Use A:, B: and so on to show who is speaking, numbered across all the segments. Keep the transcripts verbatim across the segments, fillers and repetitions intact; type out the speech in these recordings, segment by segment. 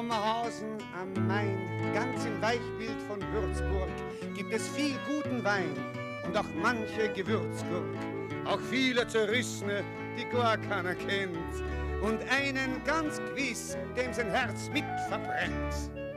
A: Sommerhausen am Main, ganz im Weichbild von Würzburg, gibt es viel guten Wein und auch manche Gewürzgurk. Auch viele Zerrissene, die gar keiner kennt. Und einen ganz gewiss, dem sein Herz mit verbrennt.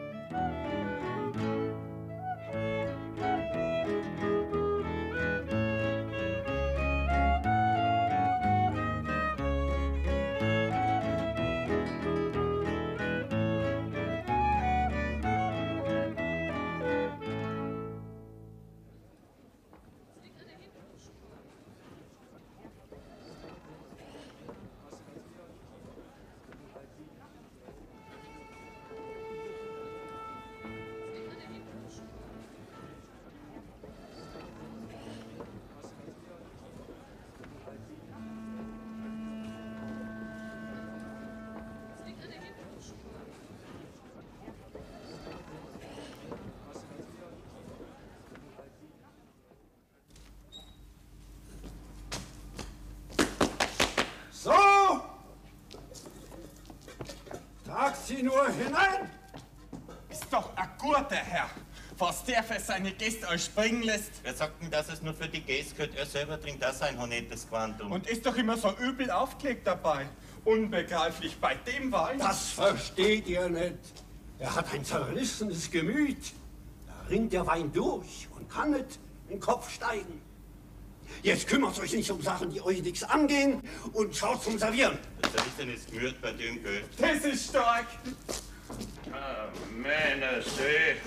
B: Sie nur hinein!
C: Ist doch ein guter Herr. Was der für seine Gäste alles springen lässt.
D: Wer sagt denn, dass es nur für die Gäste gehört? Er selber trinkt auch sein Honettes Quantum.
C: Und ist doch immer so übel aufgelegt dabei. Unbegreiflich bei dem Wein.
B: Das versteht ihr nicht. Er hat ein zerrissenes Gemüt. Da rinnt der Wein durch und kann nicht in den Kopf steigen. Jetzt kümmert euch nicht um Sachen, die euch nichts angehen, und schaut zum Servieren.
D: Das zerrissenes Gemüt bei dem Geld.
C: Das ist stark.
E: Ah, meine See.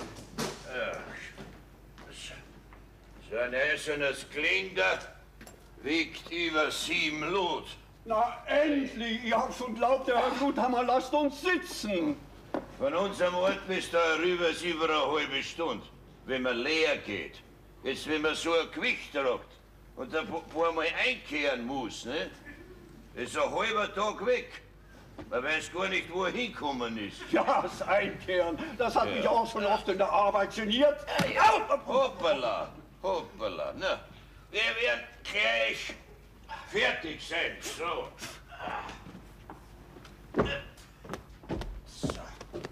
E: So ein essenes Klinger wiegt über sieben Lot.
B: Na endlich! Ich hab schon glaubt, der Herr Bluthammer lasst uns sitzen.
E: Von unserem Ort bis da rüber ist über eine halbe Stunde, wenn man leer geht. Jetzt, wenn man so ein Gewicht tragt und ein paar Mal einkehren muss, ne? Ist ein halber Tag weg. Man weiß gar nicht, wo er hinkommen ist.
B: Ja, das Einkehren, das hat
E: ja.
B: mich auch schon oft in der Arbeit geniert.
E: Ja, hoppala, hoppala. Na, wir werden gleich fertig sein. So. So.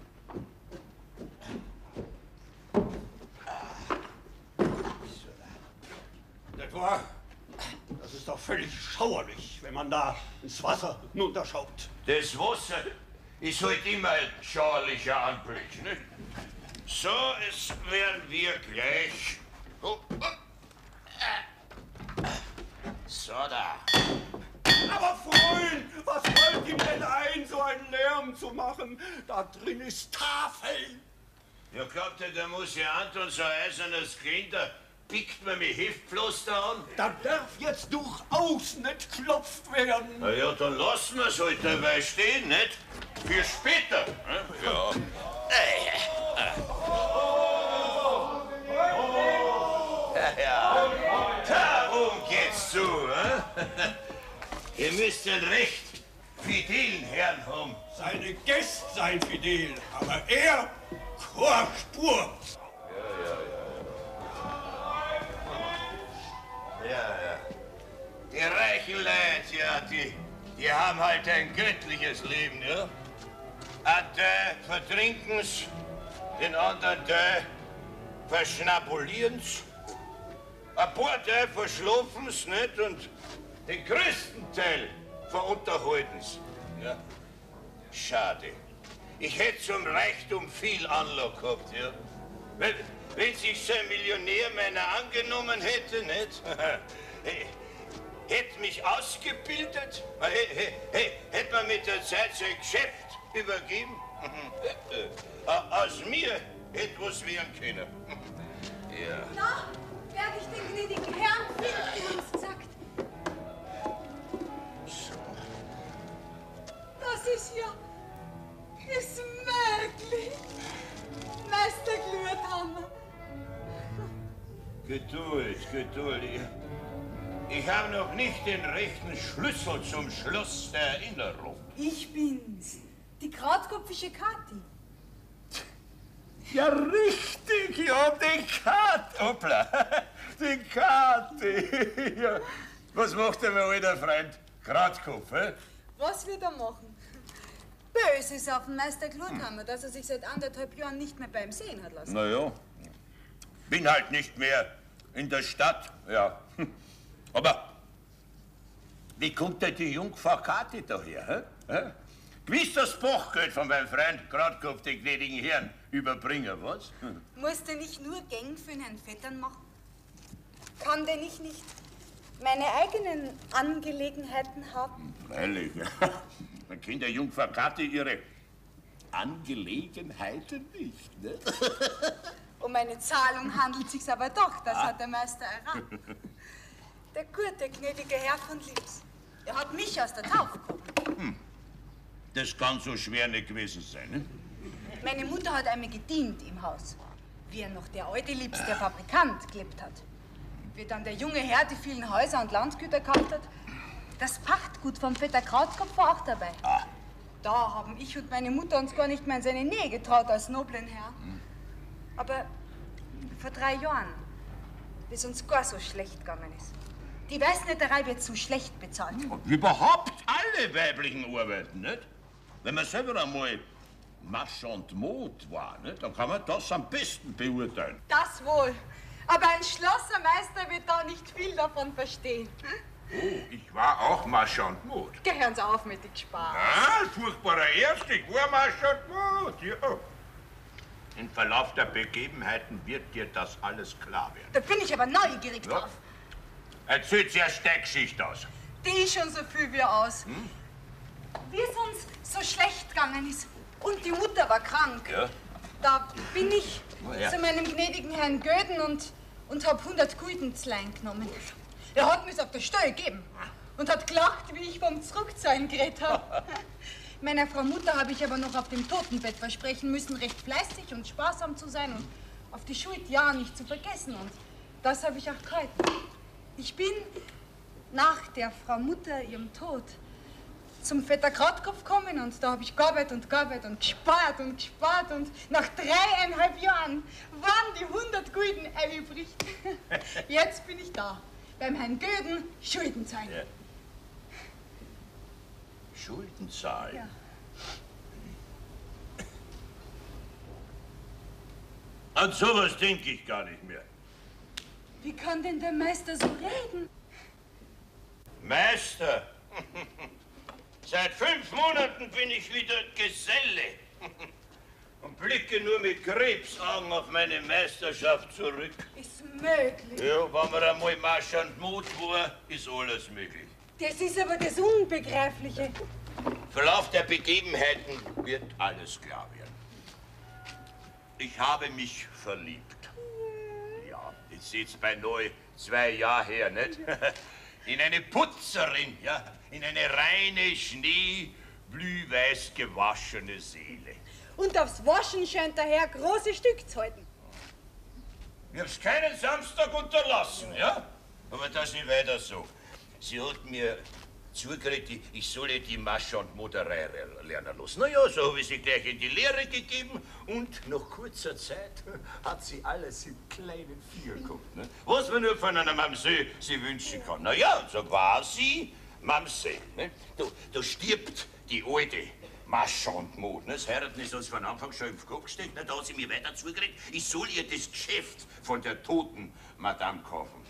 B: Das war, das ist doch völlig schauerlich, wenn man da ins Wasser hinunterschaut.
E: Das Wasser ist halt immer ein schauerlicher Anblick, ne? So, es werden wir gleich. Oh, oh. So, da.
B: Aber Freund, was fällt ihm denn ein, so einen Lärm zu machen? Da drin ist Tafel.
E: Ja, glaubt ihr, da muss ja Anton so ein eisernes Kinder, pickt mir mit Heftpflaster an?
B: Da darf jetzt durchaus nicht geklopft werden.
E: Na ja, dann lassen wir es halt dabei stehen, nicht? Für später. Ne? Ja. Ja, ja. Darum geht's zu, ne? Ihr müsst einen recht fidelen Herrn haben.
B: Seine Gäste seien fidel, aber er, keine Spur.
E: Ja, ja, ja. Ja, ja. Die reichen Leute, ja, die, die haben halt ein göttliches Leben, ja? Ein Teil vertrinken's, den anderen Teil verschnapulieren's, ein paar Teil verschlafen's nicht und den größten Teil verunterhalten's. Ja. Schade. Ich hätte zum Reichtum viel Anlauf gehabt, ja. Wenn, wenn sich so ein Millionär meiner angenommen hätte, nicht? Hätte mich ausgebildet, hätte man mit der Zeit sein Geschäft übergeben. Aus mir hätte was werden können. Ja.
F: Na, werde ich den gnädigen Herrn finden, wie uns gesagt.
E: So.
F: Das ist ja... ist möglich. Meister Gluthammer.
E: Geduld, Geduld. Ich, ich habe noch nicht den rechten Schlüssel zum Schloss der Erinnerung.
F: Ich bin's, die krautkopfische Kathi.
E: Ja, richtig, ja, die Kathi. Hoppla, die Kathi. Ja. Was macht der mein alter Freund? Krautkopf, hä?
F: Was wird er machen? Böses auf den Meister Klothammer, dass er sich seit anderthalb Jahren nicht mehr beim Sehen hat lassen.
E: Na ja, bin halt nicht mehr in der Stadt, ja. Aber wie kommt denn die Jungfrau Kathi daher? Hä? Gewiss das Bachgeld von meinem Freund gerade auf die gnädigen Herren überbringen, was? Hm.
F: Muss denn nicht nur Gang für einen Vettern machen? Kann denn ich nicht meine eigenen Angelegenheiten haben?
E: Freilich, dann kennt der Jungfrau Kathi ihre Angelegenheiten nicht, ne?
F: Um eine Zahlung handelt es sich aber doch, das ah. hat der Meister erraten. Der gute, gnädige Herr von Lips, er hat mich aus der Taufe gehoben.
E: Hm. Das kann so schwer nicht gewesen sein, ne?
F: Meine Mutter hat einmal gedient im Haus, wie er noch der alte Lips, der Fabrikant, gelebt hat. Wie dann der junge Herr die vielen Häuser und Landgüter gekauft hat, das Pachtgut vom Vetter Krautkopf war auch dabei.
E: Ah.
F: Da haben ich und meine Mutter uns gar nicht mehr in seine Nähe getraut als noblen Herr. Hm. Aber vor drei Jahren, wie es uns gar so schlecht gegangen ist, die Weißnetterei wird zu schlecht bezahlt.
E: Und überhaupt alle weiblichen Arbeiten, nicht? Wenn man selber einmal Marchand Mode war, nicht? Dann kann man das am besten beurteilen.
F: Das wohl. Aber ein Schlossermeister wird da nicht viel davon verstehen.
E: Oh, ich war auch Marchand Mode.
F: Gehören Sie auf mit dem Spaß.
E: Ah, furchtbarer Erst, ich war Marchand Mode, ja. Im Verlauf der Begebenheiten wird dir das alles klar werden.
F: Da bin ich aber neugierig
E: ja.
F: drauf.
E: Erzählt zuerst die Geschichte aus.
F: Die ist schon so viel wie aus. Hm? Wie es uns so schlecht gegangen ist und die Mutter war krank,
E: ja.
F: da bin ich
E: oh, ja.
F: zu meinem gnädigen Herrn Göden und, und hab hundert Guldenzlein genommen. Er hat mir's auf der Stelle gegeben und hat gelacht, wie ich vom Zurückzahlen geredet habe. Meiner Frau Mutter habe ich aber noch auf dem Totenbett versprechen müssen, recht fleißig und sparsam zu sein und auf die Schuld ja nicht zu vergessen. Und das habe ich auch gehalten. Ich bin nach der Frau Mutter ihrem Tod zum Vetter Krautkopf gekommen und da habe ich gearbeitet und gearbeitet und gespart und gespart und nach dreieinhalb Jahren waren die hundert Gulden übrig. Jetzt bin ich da, beim Herrn Göden, Schulden zahlen.
E: Ja. Schulden zahlen?
F: Ja.
E: An sowas denke ich gar nicht mehr.
F: Wie kann denn der Meister so reden?
E: Meister? Seit fünf Monaten bin ich wieder Geselle und blicke nur mit Krebsaugen auf meine Meisterschaft zurück.
F: Ist möglich.
E: Ja, wenn man einmal Marchand Mode war, ist alles möglich.
F: Das ist aber das Unbegreifliche.
E: Im Verlauf der Begebenheiten wird alles klar werden. Ich habe mich verliebt. Ja, jetzt sitzt bei neu zwei Jahre her, nicht? In eine Putzerin, ja, in eine reine, schneeblühweiß gewaschene Seele.
F: Und aufs Waschen scheint der Herr große Stück zu halten.
E: Ich hab's keinen Samstag unterlassen, ja? Aber das nicht weiter so. Sie hat mir zugeredet, ich solle die Marchand-Moderei lernen lassen. Na ja, so habe ich sie gleich in die Lehre gegeben und nach kurzer Zeit hat sie alles im kleinen Vier gehabt. Ne? Was man nur von einer Mamsell sie wünschen kann. Na ja, so war sie Mamsell. Ne? Da, da stirbt die alte Marchand-Mode. Ne? Das Heiraten ist uns von Anfang schon im Kopf gesteckt. Ne? Da hat sie mir weiter zugeredet, ich soll ihr das Geschäft von der toten Madame kaufen.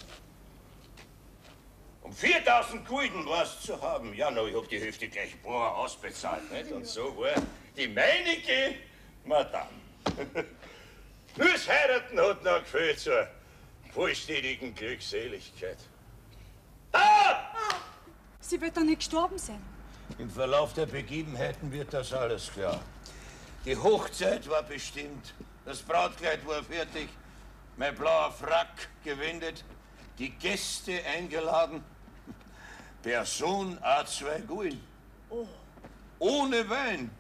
E: Um viertausend Gulden war es zu haben. Ja, no, ich hab die Hälfte gleich boah, ausbezahlt, nicht? Und so war die meinige Madame. Nur das Heiraten hat noch gefehlt zur vollständigen Glückseligkeit. Ah!
F: Sie wird doch nicht gestorben sein.
E: Im Verlauf der Begebenheiten wird das alles klar. Die Hochzeit war bestimmt, das Brautkleid war fertig, mein blauer Frack gewendet, die Gäste eingeladen. Person A zwei Gulden.
F: Oh.
E: Ohne Wein.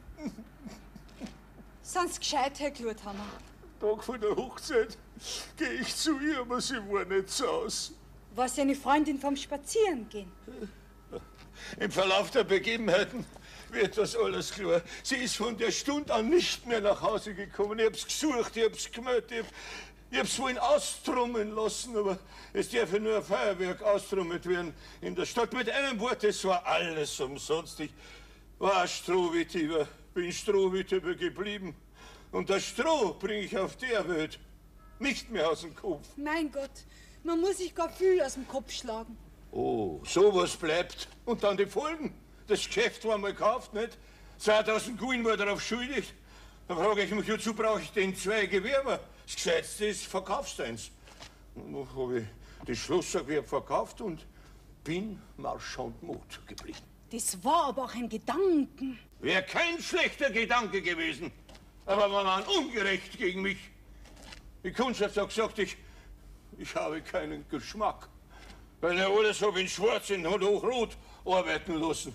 F: Sonst gescheit, Herr Klothammer.
G: Tag vor der Hochzeit gehe ich zu ihr, aber sie war nicht zu Hause.
F: War sie eine Freundin vom Spazierengehen?
G: Im Verlauf der Begebenheiten wird das alles klar. Sie ist von der Stunde an nicht mehr nach Hause gekommen. Ich hab's gesucht, ich hab's gemeldet, ich, hab, ich hab's vorhin austrommeln lassen, aber es darf ja nur ein Feuerwerk austrommelt werden in der Stadt. Mit einem Wort, es war alles umsonst. Ich, war Strohwittiber, bin Strohwittiber geblieben. Und das Stroh bringe ich auf der Welt nicht mehr aus dem Kopf.
F: Mein Gott, man muss sich gar viel aus dem Kopf schlagen.
G: Oh, sowas bleibt. Und dann die Folgen. Das Geschäft war mal gekauft, nicht? zweitausend Gulden war darauf schuldig. Da frage ich mich, wozu brauche ich denn zwei Gewerbe? Das Gescheitste ist, verkaufst eins. Und dann habe ich das Schlossergewerbe verkauft und bin Marchand Mode geblieben.
F: Das war aber auch ein Gedanken.
G: Wäre kein schlechter Gedanke gewesen. Aber man war ungerecht gegen mich. Die Kundschaft hat gesagt, ich, ich habe keinen Geschmack. Weil er alles habe in Schwarz und Hochrot arbeiten lassen.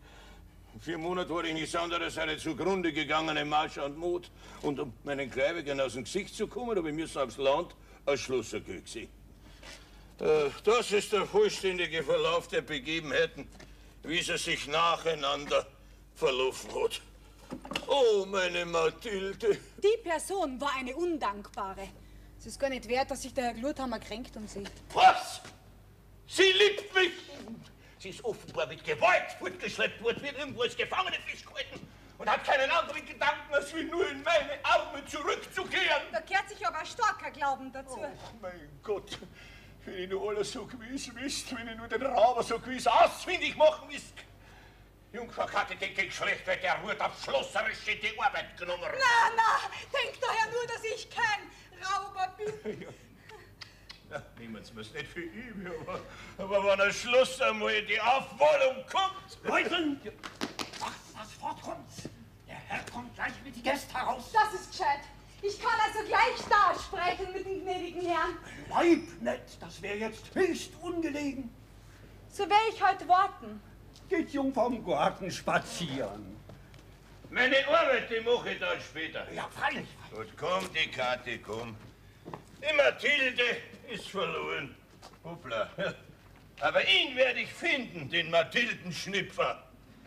G: Vier Monate war ich nichts anderes als zugrunde gegangen im Marchand Mode. Und um meinen Gläubigern aus dem Gesicht zu kommen, habe ich mir aufs Land als Schlosser gesehen. Äh, das ist der vollständige Verlauf der Begebenheiten, wie sie sich nacheinander verlaufen hat. Oh, meine Mathilde.
F: Die Person war eine Undankbare. Es ist gar nicht wert, dass sich der Herr Gluthammer kränkt um sie.
G: Was? Sie liebt mich! Sie ist offenbar mit Gewalt fortgeschleppt worden, wird irgendwo als Gefangene festgehalten und hat keinen anderen Gedanken, als wie nur in meine Arme zurückzukehren.
F: Da kehrt sich aber ein starker Glauben dazu.
G: Oh, mein Gott, wenn ich nur alles so gewiss wisst, wenn ich nur den Rauber so gewiss ausfindig machen wisst. Jungfrau Katte, denke ich schlecht, weil der Hut auf Schlosserische die Arbeit genommen hat.
F: Na, na, denkt daher nur, dass ich kein Rauber bin.
G: Ja. Ja, niemand muss nicht für ihn, aber, aber wenn ein Schluss einmal die Aufwallung kommt.
B: Leute, was, was fortkommt? Der Herr kommt gleich mit die Gäste heraus.
F: Das ist gescheit. Ich kann also gleich da sprechen mit dem gnädigen Herrn.
B: Bleib nicht, das wäre jetzt höchst ungelegen.
F: So werde ich heute warten.
B: Geht Jungfrau im Garten spazieren.
E: Meine Arbeit, die mache ich dann später.
B: Ja, freilich.
E: Gut, komm, die Karte, komm. Die Mathilde ist verloren. Hoppla. Aber ihn werde ich finden, den Mathildenschnipfer.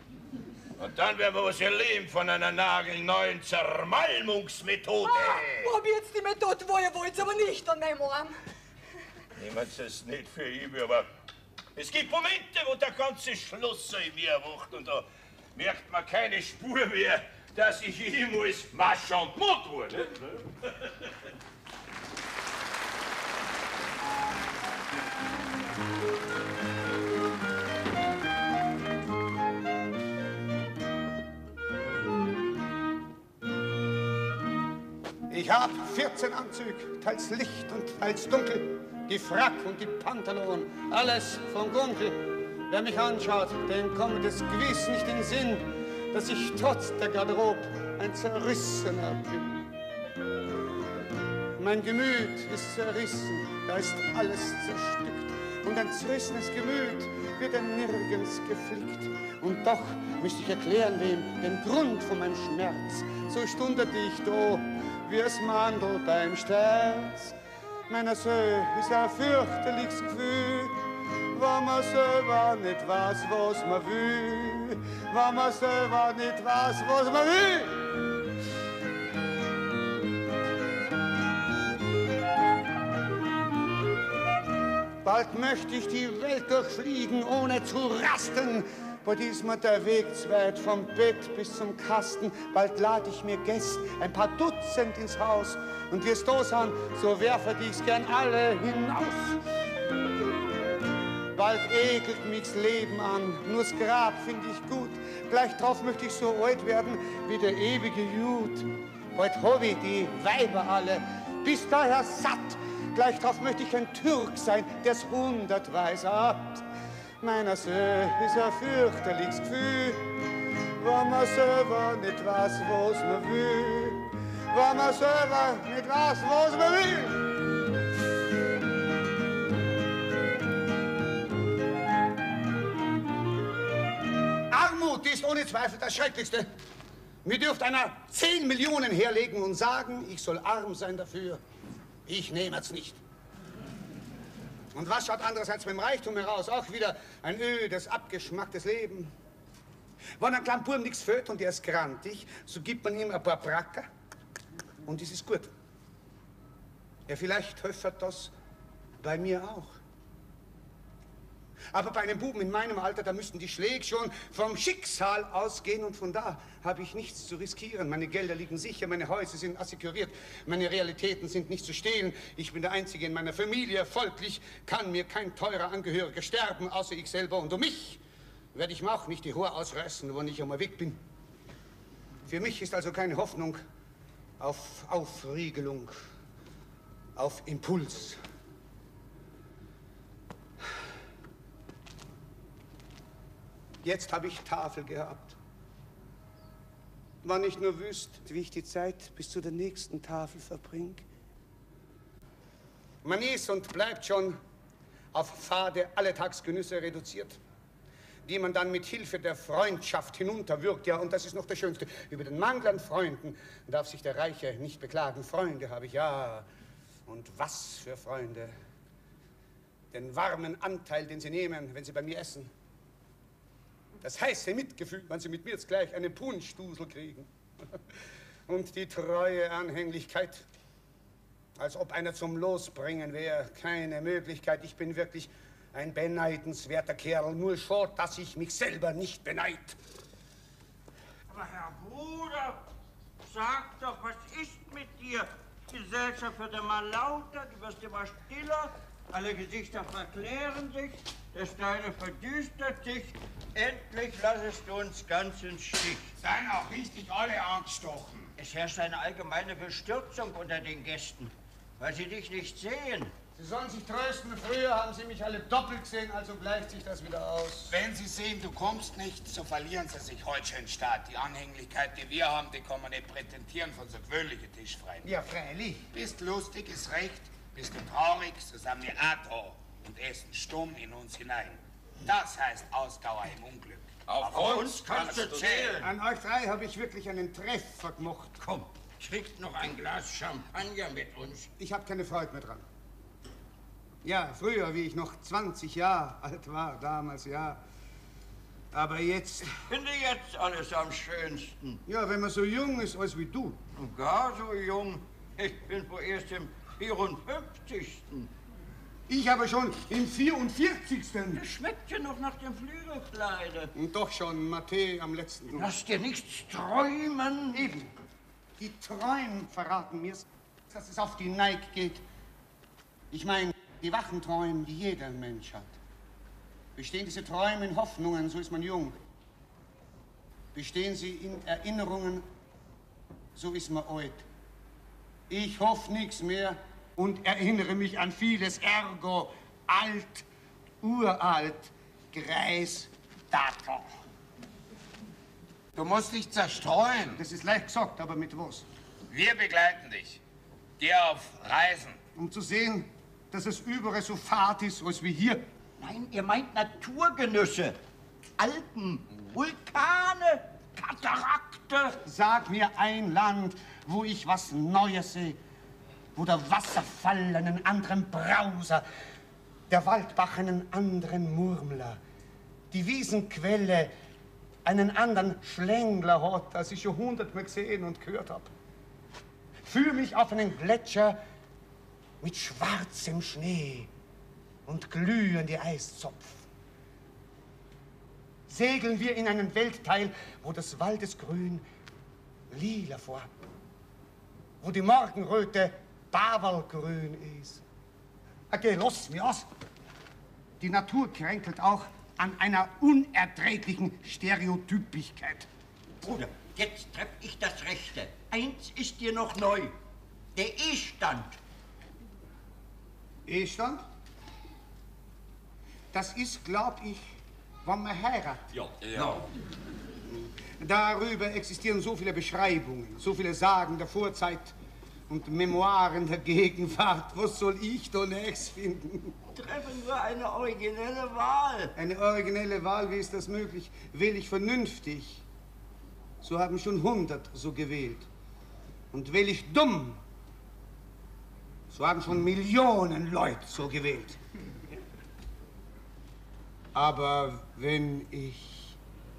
E: Und dann werden wir was erleben von einer nagelneuen Zermalmungsmethode.
F: Ah, probiert's die Methode, wo ihr wollt, aber nicht an meinem Arm.
E: Niemand ist nicht für ihn, aber es gibt Momente, wo der ganze Schloss in mir erwacht und da merkt man keine Spur mehr, dass ich jemals Marchand Mode war. Ne?
A: Ich hab vierzehn Anzüge, teils Licht und teils dunkel, die Frack und die Pantalon, alles vom Gunkel. Wer mich anschaut, dem kommt es gewiss nicht in den Sinn, dass ich trotz der Garderobe ein Zerrissener bin. Mein Gemüt ist zerrissen, da ist alles zerstückt. Und ein zerrissenes Gemüt wird er nirgends geflickt. Und doch müsste ich erklären wem den Grund von meinem Schmerz. So stundete ich da, wie es Mandel beim Sterz. Meiner Söh ist ein fürchterliches Gefühl, wenn man selber nicht weiß, was man will. Wenn man selber nicht weiß, was man will. Bald möchte ich die Welt durchfliegen, ohne zu rasten. Bald ist mir der Weg zu weit vom Bett bis zum Kasten. Bald lade ich mir Gäste, ein paar Dutzend ins Haus. Und wir's da sind, so werfe ich's gern alle hinaus. Bald ekelt mich's Leben an, nur's Grab find ich gut. Gleich drauf möchte ich so alt werden wie der ewige Jud. Bald hab ich die Weiber alle, bis daher satt. Gleich drauf möchte ich ein Türk sein, der's hundert weiß hat. Meiner Söh ist ein fürchterliches Gefühl, wenn man selber nicht weiß, was man will. Wenn man selber nicht weiß, was man will. Armut ist ohne Zweifel das Schrecklichste. Mir dürft einer zehn Millionen herlegen und sagen, ich soll arm sein dafür. Ich nehme es nicht. Und was schaut andererseits mit dem Reichtum heraus? Auch wieder ein ödes, abgeschmacktes Leben. Wenn ein kleiner Burm nichts fällt und er ist grantig, so gibt man ihm ein paar Bracker und das ist gut. Ja, vielleicht hilft das bei mir auch. Aber bei einem Buben in meinem Alter, da müssten die Schläge schon vom Schicksal ausgehen und von da habe ich nichts zu riskieren. Meine Gelder liegen sicher, meine Häuser sind assekuriert, meine Realitäten sind nicht zu stehlen. Ich bin der Einzige in meiner Familie, folglich kann mir kein teurer Angehöriger sterben, außer ich selber. Und um mich werde ich mir auch nicht die Ruhe ausreißen, wo ich einmal weg bin. Für mich ist also keine Hoffnung auf Aufriegelung, auf Impuls. Jetzt habe ich Tafel gehabt. Wann ich nur wüsste, wie ich die Zeit bis zu der nächsten Tafel verbringe. Man ist und bleibt schon auf fade Alletagsgenüsse reduziert, die man dann mit Hilfe der Freundschaft hinunterwirkt. Ja, und das ist noch das Schönste. Über den Mangel an Freunden darf sich der Reiche nicht beklagen. Freunde habe ich, ja. Und was für Freunde. Den warmen Anteil, den sie nehmen, wenn sie bei mir essen. Das heiße Mitgefühl, wenn sie mit mir jetzt gleich einen Punschdusel kriegen. Und die treue Anhänglichkeit, als ob einer zum Losbringen wäre. Keine Möglichkeit. Ich bin wirklich ein beneidenswerter Kerl. Nur schade, dass ich mich selber nicht beneid.
H: Aber Herr Bruder, sag doch, was ist mit dir? Die Gesellschaft wird immer lauter, du wirst immer stiller. Alle Gesichter verklären sich, der Steine verdüstert sich. Endlich lassest du uns ganz im Stich.
C: Seien auch richtig alle angestochen.
H: Es herrscht eine allgemeine Bestürzung unter den Gästen, weil sie dich nicht sehen.
A: Sie sollen sich trösten. Früher haben sie mich alle doppelt gesehen, also gleicht sich das wieder aus.
C: Wenn sie sehen, du kommst nicht, so verlieren sie sich heute schon stark. Die Anhänglichkeit, die wir haben, die kann man nicht prätentieren von so gewöhnlichen Tischfreien.
A: Ja, freilich.
C: Bist lustig, ist recht. Bist du traurig, so sind wir auch da und essen stumm in uns hinein. Das heißt Ausdauer im Unglück.
H: Auf, Auf uns kannst du zählen.
A: An euch drei habe ich wirklich einen Treffer gemacht.
H: Komm, trink noch ein Glas Champagner mit uns.
A: Ich habe keine Freude mehr dran. Ja, früher, wie ich noch zwanzig Jahre alt war, damals, ja. Aber jetzt...
H: Ich finde jetzt alles am schönsten.
A: Ja, wenn man so jung ist als wie du.
H: Und gar so jung. Ich bin vorerst im vierundfünfzigsten.
A: Ich aber schon im vierundvierzigsten.
H: Das schmeckt ja noch nach dem Flügelkleide.
A: Und doch schon Mathä am letzten.
H: Lass dir nichts träumen.
A: Eben. Die Träume verraten mir, dass es auf die Neig geht. Ich meine, die wachen Träume, die jeder Mensch hat. Bestehen diese Träume in Hoffnungen, so ist man jung. Bestehen sie in Erinnerungen, so ist man alt. Ich hoffe nichts mehr und erinnere mich an vieles, ergo alt, uralt, greis, dato.
C: Du musst dich zerstreuen.
A: Das ist leicht gesagt, aber mit was?
C: Wir begleiten dich. Geh auf Reisen.
A: Um zu sehen, dass es überall so fad ist, als wie hier.
H: Nein, ihr meint Naturgenüsse. Alpen, Vulkane, Katarakte.
A: Sag mir ein Land, wo ich was Neues sehe. Wo der Wasserfall einen anderen Brauser, der Waldbach einen anderen Murmler, die Wiesenquelle einen anderen Schlängler hat, als ich schon hundertmal gesehen und gehört habe. Fühl mich auf einen Gletscher mit schwarzem Schnee und glühende Eiszopfen. Segeln wir in einen Weltteil, wo das Waldesgrün lila vor, wo die Morgenröte Bavelgrün ist. Okay, lass mich aus. Die Natur kränkelt auch an einer unerträglichen Stereotypigkeit.
H: Bruder, jetzt treff ich das Rechte. Eins ist dir noch neu. Der Ehestand.
A: Ehestand? Das ist, glaub ich, wann man heiratet.
H: Ja. ja.
A: Darüber existieren so viele Beschreibungen, so viele Sagen der Vorzeit und Memoiren der Gegenwart. Was soll ich da nächst finden?
H: Treffen wir eine originelle Wahl.
A: Eine originelle Wahl, wie ist das möglich? Wähle ich vernünftig, so haben schon hundert so gewählt. Und wähle ich dumm, so haben schon Millionen Leute so gewählt. Aber wenn ich...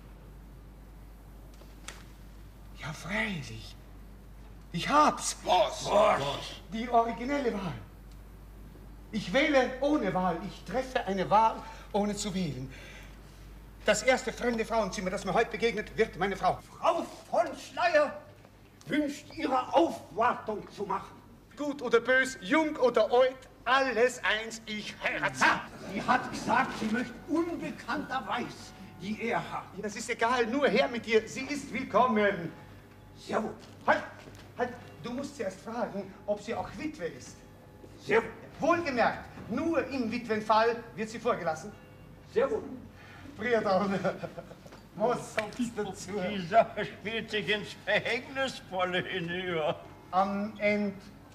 A: Ja, freilich. Ich hab's.
C: Was?
A: Was? Die originelle Wahl. Ich wähle ohne Wahl. Ich treffe eine Wahl ohne zu wählen. Das erste fremde Frauenzimmer, das mir heute begegnet, wird meine Frau.
B: Frau von Schleier wünscht ihre Aufwartung zu machen.
A: Gut oder bös, jung oder alt, alles eins, ich heirate sie.
B: Sie hat gesagt, sie möchte unbekannterweise die Ehre haben.
A: Ja, das ist egal, nur her mit ihr, sie ist willkommen.
B: Sehr wohl.
A: Halt, halt, du musst sie erst fragen, ob sie auch Witwe ist.
B: Sehr wohl.
A: Wohlgemerkt, nur im Witwenfall wird sie vorgelassen.
B: Sehr wohl.
A: Briadon, was sagst du dazu?
H: Die Sache spielt sich ins Verhängnisvolle hinüber.
A: Am Ende.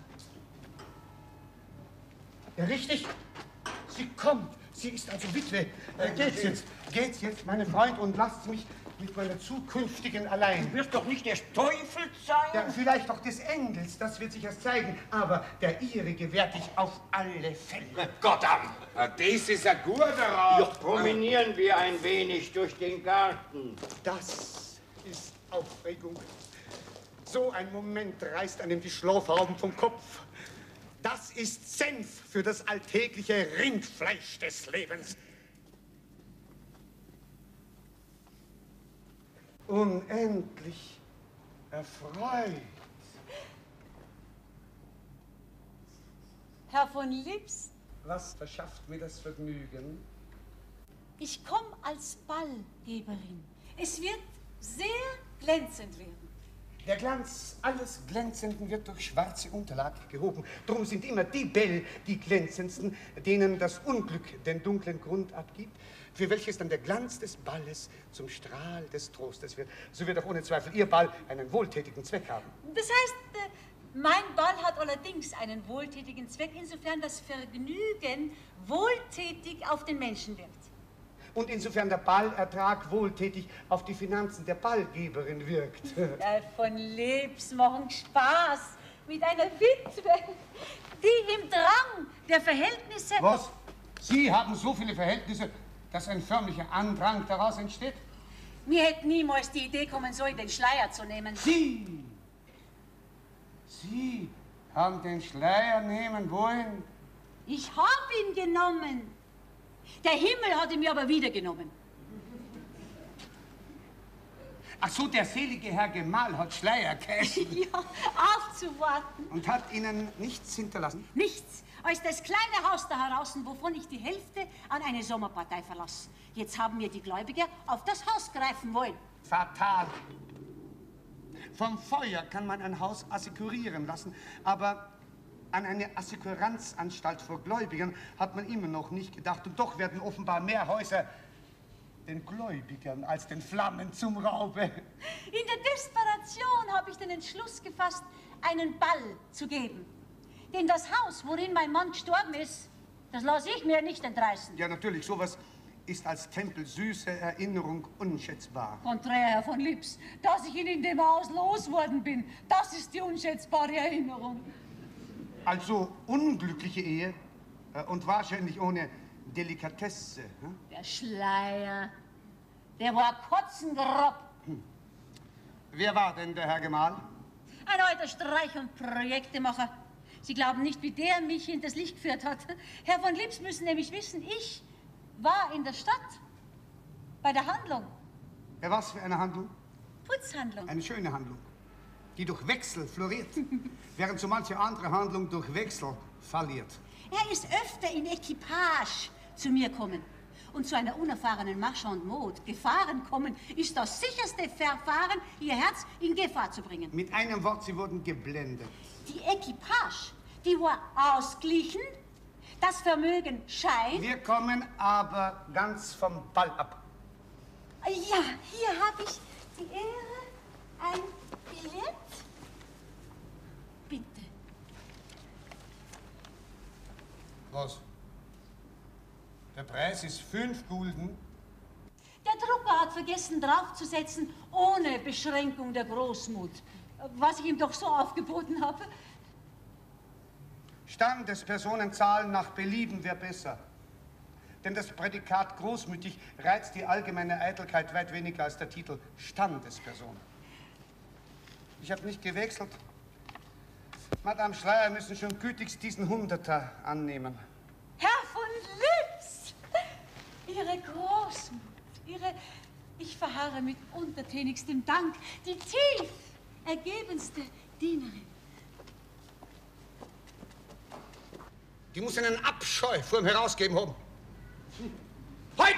A: Ja, richtig. Sie kommt. Sie ist also Witwe. Äh, geht's jetzt? Geht's jetzt, meine Freund, und lasst mich mit meiner zukünftigen allein.
H: Du wirst doch nicht des Teufels sein.
A: Ja, vielleicht auch des Engels, das wird sich erst zeigen. Aber der ihrige werd ich auf alle Fälle.
C: Gott an! Das ist ein guter Rat.
H: Ja, promenieren wir ein wenig durch den Garten.
A: Das ist Aufregung. So ein Moment reißt einem die Schlafhauben vom Kopf. Das ist Senf für das alltägliche Rindfleisch des Lebens. Unendlich erfreut.
I: Herr von Lips,
A: Was verschafft mir das Vergnügen?
I: ich komme als Ballgeberin. Es wird sehr glänzend werden.
A: Der Glanz alles Glänzenden wird durch schwarze Unterlag gehoben. Drum sind immer die Bälle die glänzendsten, denen das Unglück den dunklen Grund abgibt, für welches dann der Glanz des Balles zum Strahl des Trostes wird. So wird auch ohne Zweifel Ihr Ball einen wohltätigen Zweck haben.
I: Das heißt, äh, mein Ball hat allerdings einen wohltätigen Zweck, insofern das Vergnügen wohltätig auf den Menschen wirkt.
A: Und insofern der Ballertrag wohltätig auf die Finanzen der Ballgeberin wirkt.
I: Herr von Lips machen Spaß mit einer Witwe, die im Drang der Verhältnisse...
A: Was? Sie haben so viele Verhältnisse, dass ein förmlicher Andrang daraus entsteht?
I: Mir hätte niemals die Idee kommen sollen, den Schleier zu nehmen.
A: Sie! Sie haben den Schleier nehmen wollen?
I: Ich hab ihn genommen. Der Himmel hat ihn mir aber wieder genommen.
A: Ach so, der selige Herr Gemahl hat Schleier gegessen
I: Ja, aufzuwarten.
A: und hat Ihnen nichts hinterlassen?
I: Nichts als das kleine Haus da draußen, wovon ich die Hälfte an eine Sommerpartei verlasse. Jetzt haben mir die Gläubiger auf das Haus greifen wollen.
A: Fatal. Vom Feuer kann man ein Haus assekurieren lassen, aber an eine Assekuranzanstalt vor Gläubigern hat man immer noch nicht gedacht. Und doch werden offenbar mehr Häuser den Gläubigern als den Flammen zum Raube.
I: In der Desperation habe ich den Entschluss gefasst, einen Ball zu geben. Denn das Haus, worin mein Mann gestorben ist, das lasse ich mir nicht entreißen.
A: Ja, natürlich, sowas ist als tempelsüße Erinnerung unschätzbar.
I: Konträr, Herr von Lips, dass ich ihn in dem Haus losworden bin, das ist die unschätzbare Erinnerung.
A: Also unglückliche Ehe äh, und wahrscheinlich ohne Delikatesse. Hm?
I: Der Schleier, der war kotzengrob.
A: Hm. Wer war denn der Herr Gemahl?
I: Ein alter Streich- und Projektemacher. Sie glauben nicht, wie der mich hinters Licht geführt hat. Herr von Lips müssen nämlich wissen, ich war in der Stadt bei der Handlung.
A: Ja, was für eine Handlung?
I: Putzhandlung.
A: Eine schöne Handlung, die durch Wechsel floriert, während so manche andere Handlung durch Wechsel falliert.
I: Er ist öfter in Equipage zu mir kommen. Und zu einer unerfahrenen Marchand Mode gefahren kommen, ist das sicherste Verfahren, ihr Herz in Gefahr zu bringen.
A: Mit einem Wort, Sie wurden geblendet.
I: Die Equipage, die war ausgeglichen, das Vermögen scheint...
A: Wir kommen aber ganz vom Ball ab.
I: Ja, hier habe ich die Ehre, ein Billett. Bitte.
A: Was? Der Preis ist fünf Gulden.
I: Der Drucker hat vergessen draufzusetzen, ohne Beschränkung der Großmut. Was ich ihm doch so aufgeboten habe.
A: Standespersonenzahlen nach Belieben wäre besser. Denn das Prädikat großmütig reizt die allgemeine Eitelkeit weit weniger als der Titel Standesperson. Ich habe nicht gewechselt. Madame Schleier müssen schon gütigst diesen Hunderter annehmen.
I: Herr von Lips! Ich Ihre Großmut, Ihre, ich verharre mit untertänigstem Dank, die tief ergebenste Dienerin.
A: Die muss einen Abscheu vor ihm herausgeben haben. Halt!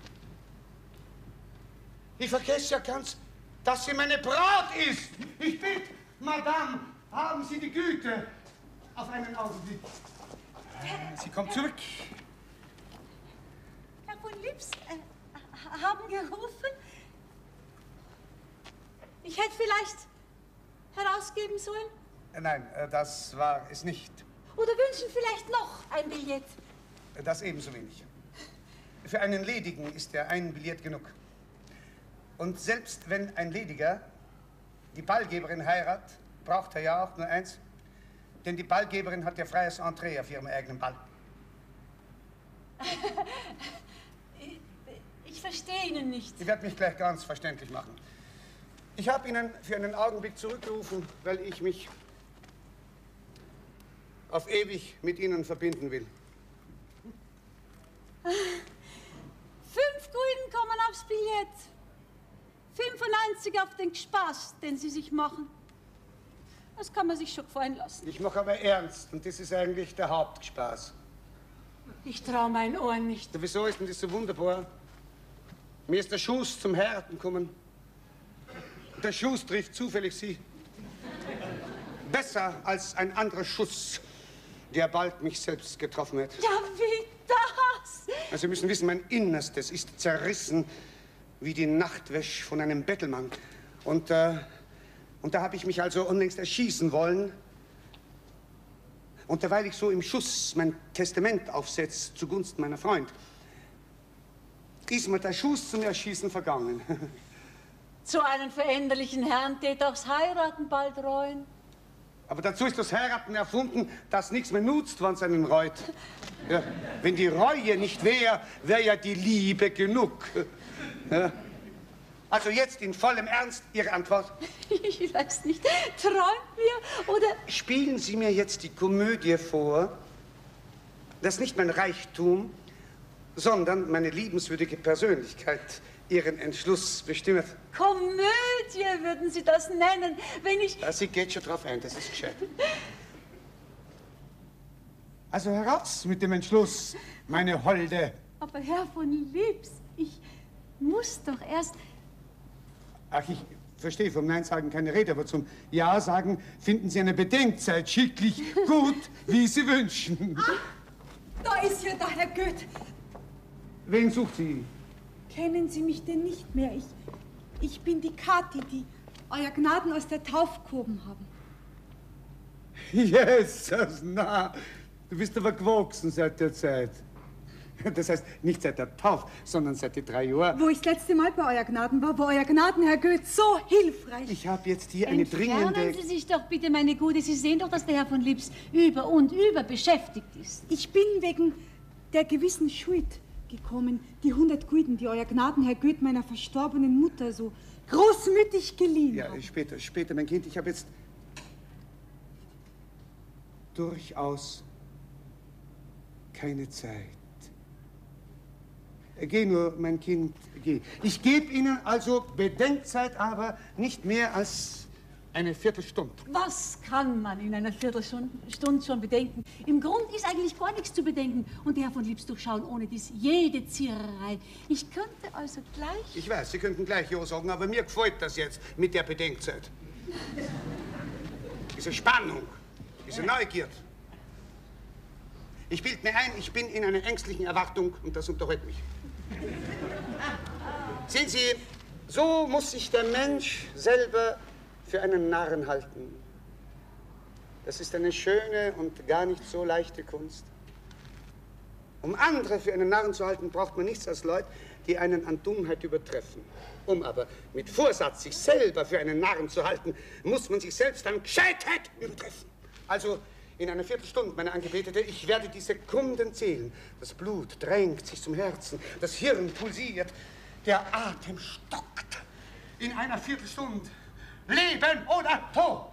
A: Ich vergesse ja ganz, dass sie meine Braut ist. Ich bitte, Madame, haben Sie die Güte auf einen Augenblick. Sie kommt zurück.
I: Herr von Lips, äh, haben gerufen? Ich hätte vielleicht herausgeben sollen?
A: Nein, das war es nicht.
I: Oder wünschen vielleicht noch ein Billett?
A: Das ebenso wenig. Für einen Ledigen ist ja ein Billett genug. Und selbst wenn ein Lediger die Ballgeberin heiratet, braucht er ja auch nur eins. Denn die Ballgeberin hat ja freies Entree auf ihrem eigenen Ball.
I: Ich verstehe Ihnen nicht.
A: Ich werde mich gleich ganz verständlich machen. Ich habe Ihnen für einen Augenblick zurückgerufen, weil ich mich auf ewig mit Ihnen verbinden will.
I: Fünf Gulden kommen aufs Billett. fünfundneunzig auf den Spaß, den Sie sich machen. Das kann man sich schon gefallen lassen.
A: Ich mache aber ernst und das ist eigentlich der Hauptspaß.
I: Ich traue meinen Ohren nicht.
A: Wieso ist denn das so wunderbar? Mir ist der Schuss zum Härten gekommen. Und der Schuss trifft zufällig Sie. Besser als ein anderer Schuss, der bald mich selbst getroffen hat.
I: Ja, wie das?
A: Also Sie müssen wissen, mein Innerstes ist zerrissen wie die Nachtwäsche von einem Bettelmann. Und, äh, und da habe ich mich also unlängst erschießen wollen. Und derweil ich so im Schuss mein Testament aufsetze zugunsten meiner Freund, ist mir der Schuss zum Erschießen vergangen.
I: Zu einem veränderlichen Herrn tät aufs Heiraten bald reuen.
A: Aber dazu ist das Heiraten erfunden, das nichts mehr nutzt, wenn's einen reut. Ja, wenn die Reue nicht wäre, wäre ja die Liebe genug. Ja. Also jetzt in vollem Ernst Ihre Antwort.
I: Ich weiß nicht, träumt mir oder...
A: Spielen Sie mir jetzt die Komödie vor, dass nicht mein Reichtum, sondern meine liebenswürdige Persönlichkeit Ihren Entschluss bestimmt.
I: Komödie würden Sie das nennen, wenn ich...
A: Ja, Sie geht schon drauf ein, das ist gescheit. Also heraus mit dem Entschluss, meine Holde.
I: Aber Herr von Lips, ich muss doch erst...
A: Ach, ich verstehe vom Nein sagen keine Rede, aber zum Ja sagen finden Sie eine Bedenkzeit schicklich gut, wie Sie wünschen.
F: Ach, da ist ja der Herr Goethe.
A: Wen sucht sie?
F: Kennen Sie mich denn nicht mehr? Ich, ich bin die Kathi, die Euer Gnaden aus der Taufe gehoben haben.
A: Jesus, na, du bist aber gewachsen seit der Zeit. Das heißt, nicht seit der Taufe, sondern seit die drei Jahren.
F: Wo ich das letzte Mal bei Euer Gnaden war, wo Euer Gnaden, Herr Goethe, so hilfreich.
A: Ich habe jetzt hier eine
I: Entfernen
A: dringende...
I: Sie sich doch bitte, meine Gute. Sie sehen doch, dass der Herr von Lips über und über beschäftigt ist.
F: Ich bin wegen der gewissen Schuld gekommen, die hundert Gulden, die Euer Gnaden, Herr Goethe, meiner verstorbenen Mutter so großmütig geliehen
A: Ja,
F: haben.
A: später, später, mein Kind. Ich habe jetzt durchaus keine Zeit. Geh nur, mein Kind, geh. Ich gebe Ihnen also Bedenkzeit, aber nicht mehr als eine Viertelstunde.
I: Was kann man in einer Viertelstunde Stunde schon bedenken? Im Grund ist eigentlich gar nichts zu bedenken. Und der Herr von Lips durchschauen ohne dies jede Ziererei. Ich könnte also gleich...
A: Ich weiß, Sie könnten gleich Ja sagen, aber mir gefällt das jetzt mit der Bedenkzeit. Diese Spannung, diese Neugier. Ich bilde mir ein, ich bin in einer ängstlichen Erwartung und das unterhält mich. Sehen Sie, so muss sich der Mensch selber für einen Narren halten. Das ist eine schöne und gar nicht so leichte Kunst. Um andere für einen Narren zu halten, braucht man nichts als Leute, die einen an Dummheit übertreffen. Um aber mit Vorsatz, sich selber für einen Narren zu halten, muss man sich selbst an Gescheitheit übertreffen. Also in einer Viertelstunde, meine Angebetete, ich werde die Sekunden zählen. Das Blut drängt sich zum Herzen, das Hirn pulsiert, der Atem stockt. In einer Viertelstunde Leben oder Tod.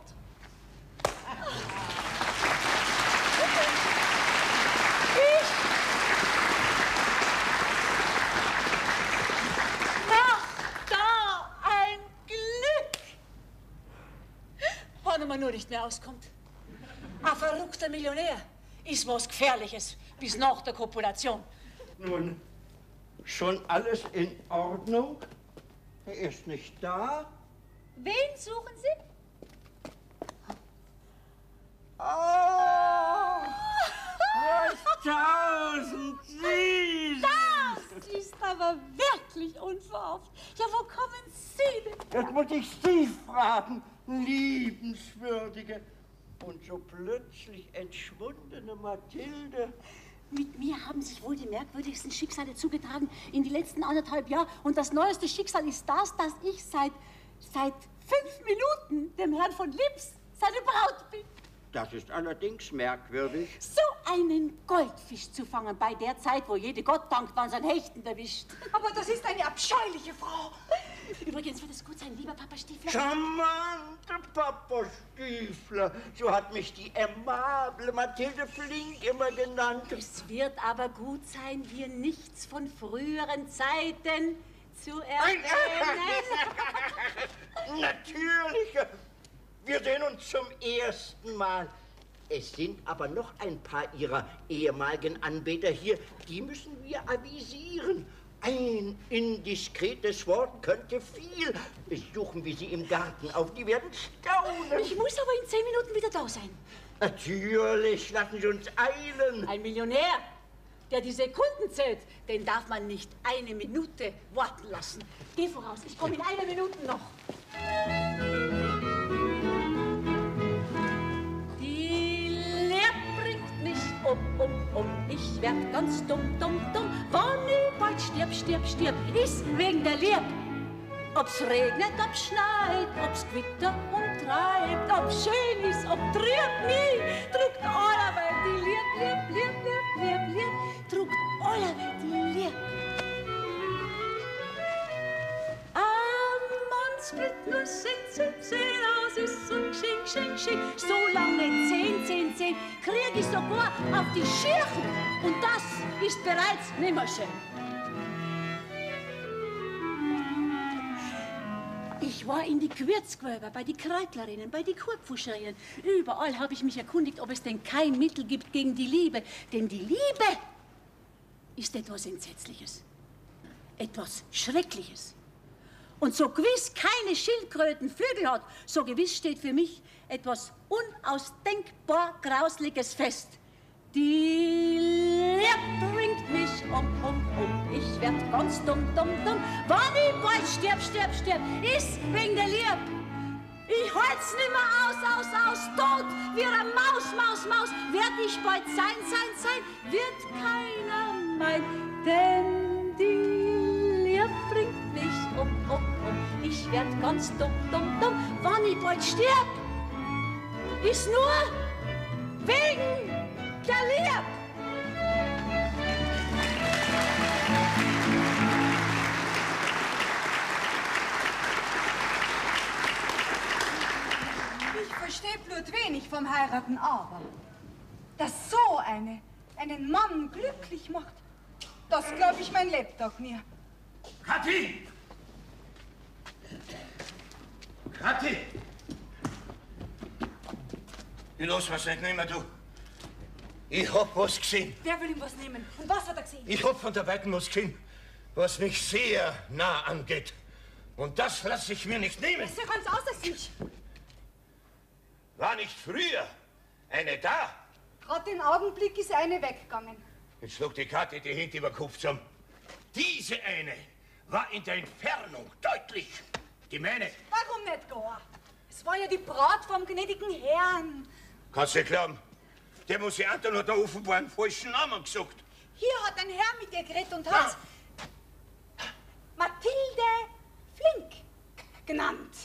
I: wenn er mir nur nicht mehr auskommt. Ein verrückter Millionär ist was Gefährliches bis nach der Kopulation.
H: Nun, schon alles in Ordnung? Er ist nicht da?
I: Wen suchen Sie?
H: Oh! Was tausend Süß!
I: Das ist aber wirklich unverhofft. Ja, wo kommen Sie denn?
H: Das muss ich Sie fragen, liebenswürdige und so plötzlich entschwundene Mathilde.
I: Mit mir haben sich wohl die merkwürdigsten Schicksale zugetragen in die letzten anderthalb Jahre. Und das neueste Schicksal ist das, dass ich seit, seit fünf Minuten dem Herrn von Lips seine Braut bin.
H: Das ist allerdings merkwürdig.
I: So einen Goldfisch zu fangen bei der Zeit, wo jede Gott dankt, man sein Hechten erwischt.
F: Aber das ist eine abscheuliche Frau.
I: Übrigens wird es gut sein, lieber Papa Stiefler.
H: Charmante Papa Stiefler. So hat mich die aimable Mathilde Flink immer genannt.
I: Es wird aber gut sein, dir nichts von früheren Zeiten zu erzählen.
H: Natürlich. Wir sehen uns zum ersten Mal. Es sind aber noch ein paar Ihrer ehemaligen Anbeter hier. Die müssen wir avisieren. Ein indiskretes Wort könnte viel. Suchen wir sie im Garten auf. Die werden staunen.
I: Ich muss aber in zehn Minuten wieder da sein.
H: Natürlich. Lassen Sie uns eilen.
I: Ein Millionär, der die Sekunden zählt, den darf man nicht eine Minute warten lassen. Geh voraus. Ich komme in einer Minute noch. Um, um, um, ich werd ganz dumm, dumm, dumm. Wann ich bald stirb, stirb, stirb, ist wegen der Lieb. Ob's regnet, ob's schneit, ob's gewittert und treibt, ob's schön ist, ob trübt nie, druckt allerweil die Lieb, Lieb, Lieb, Lieb, Lieb, Lieb, druckt allerweil die Lieb. Am Mannsbild nur sind, sind, zehn aus ist und schink, schink, schink, so lange zehn, zehn, zehn, krieg ich sogar auf die Schirchen und das ist bereits nimmer schön. Ich war in die Gewürzgräber, bei die Kräutlerinnen, bei die Kurpfuscherinnen. Überall habe ich mich erkundigt, ob es denn kein Mittel gibt gegen die Liebe. Denn die Liebe ist etwas Entsetzliches, etwas Schreckliches. Und so gewiss keine Schildkröten Flügel hat, so gewiss steht für mich etwas unausdenkbar Grausliches fest. Die Liebe bringt mich um, um, um. Ich werd ganz dumm, dumm, dumm. Wann ich bald stirb, stirb, stirb, ist wegen der Lieb. Ich halt's nimmer aus, aus, aus, tot wie eine Maus, Maus, Maus. Werd ich bald sein, sein, sein, wird keiner mein, denn die Liebe bringt mich um, um, um. Ich werd ganz dumm, dumm, dumm. Wann ich bald stirb, ist nur wegen der Liebe.
F: Ich verstehe bloß wenig vom Heiraten, aber dass so eine einen Mann glücklich macht, das glaube ich mein Lebtag nie.
E: Kathi! Kathi! Ich lass was nicht nehmen, du. Ich hab was gesehen.
F: Wer will ihm was nehmen? Und was hat er gesehen?
E: Ich hab von der Weiten was gesehen, was mich sehr nah angeht. Und das lasse ich mir nicht nehmen.
F: Das ist ja ganz außer sich.
E: War nicht früher eine da?
F: Gerade den Augenblick ist eine weggegangen.
E: Jetzt schlug die Kathi die Hände über den Kopf zusammen. Diese eine war in der Entfernung deutlich die meine.
F: Warum nicht gar? Es war ja die Braut vom gnädigen Herrn.
E: Kannst du glauben? Der muss ja Anton hat da offenbar einen falschen Namen gesagt.
F: Hier hat ein Herr mit ihr geredet und hat Mathilde Flink genannt.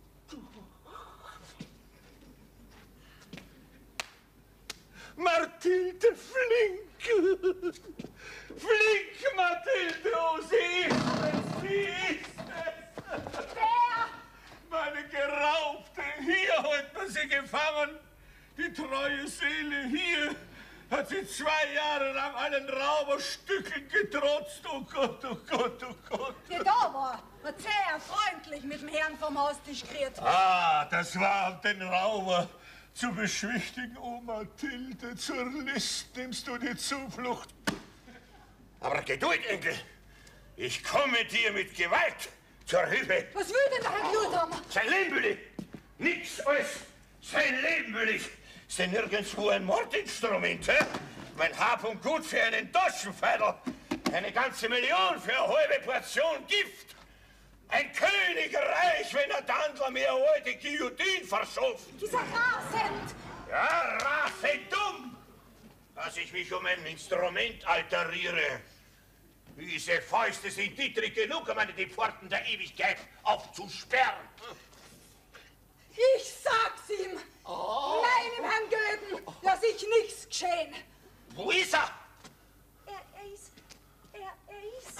G: Mathilde Flink! Flink, Mathilde, oh, sie ist es, sie ist es!
F: Wer?
G: Meine Geraubte, hier hat man sie gefangen. Die treue Seele hier, hat sie zwei Jahre lang einen Rauberstücken getrotzt. Oh Gott, oh Gott, oh Gott.
F: Der da war, hat sehr freundlich mit dem Herrn vom Haustisch geredet.
G: Ah, das war um den Rauber zu beschwichtigen. Oh, Mathilde, zur List nimmst du die Zuflucht.
E: Aber Geduld, Enkel. Ich komme dir mit Gewalt zur Hilfe.
F: Was will denn der Herr Gluthammer?
E: Sein Leben will ich. Nichts als sein Leben will ich. Ist denn nirgendwo ein Mordinstrument, hä? Mein Hab und Gut für einen Taschenfeidel. Eine ganze Million für eine halbe Portion Gift. Ein Königreich, wenn er Dandler mir eine alte Guillotine verschafft.
F: Dieser rasend.
E: Ja, rasend dumm, dass ich mich um ein Instrument alteriere. Diese Fäuste sind niedrig genug, um meine die Pforten der Ewigkeit aufzusperren.
F: Ich sag's ihm. Oh. Meinem Herrn Göden lass ich nichts geschehen.
E: Wo ist er?
F: Er, er ist... Er, er ist...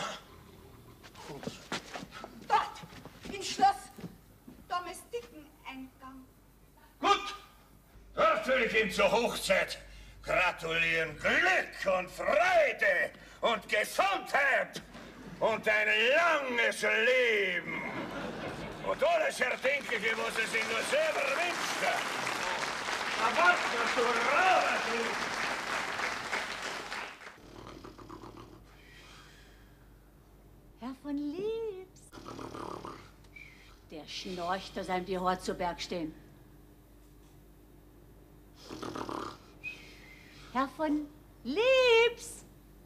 F: Dort, im Schloss Domestikeneingang.
E: Gut, dort will ich ihm zur Hochzeit gratulieren. Glück und Freude und Gesundheit und ein langes Leben. Und alles Erdenkliche, was er sich nur selber wünscht. Aber du Rauer, du!
I: Herr von Liebs. Der schnorcht, dass einem die Haare zu Berg stehen. Herr von Liebs.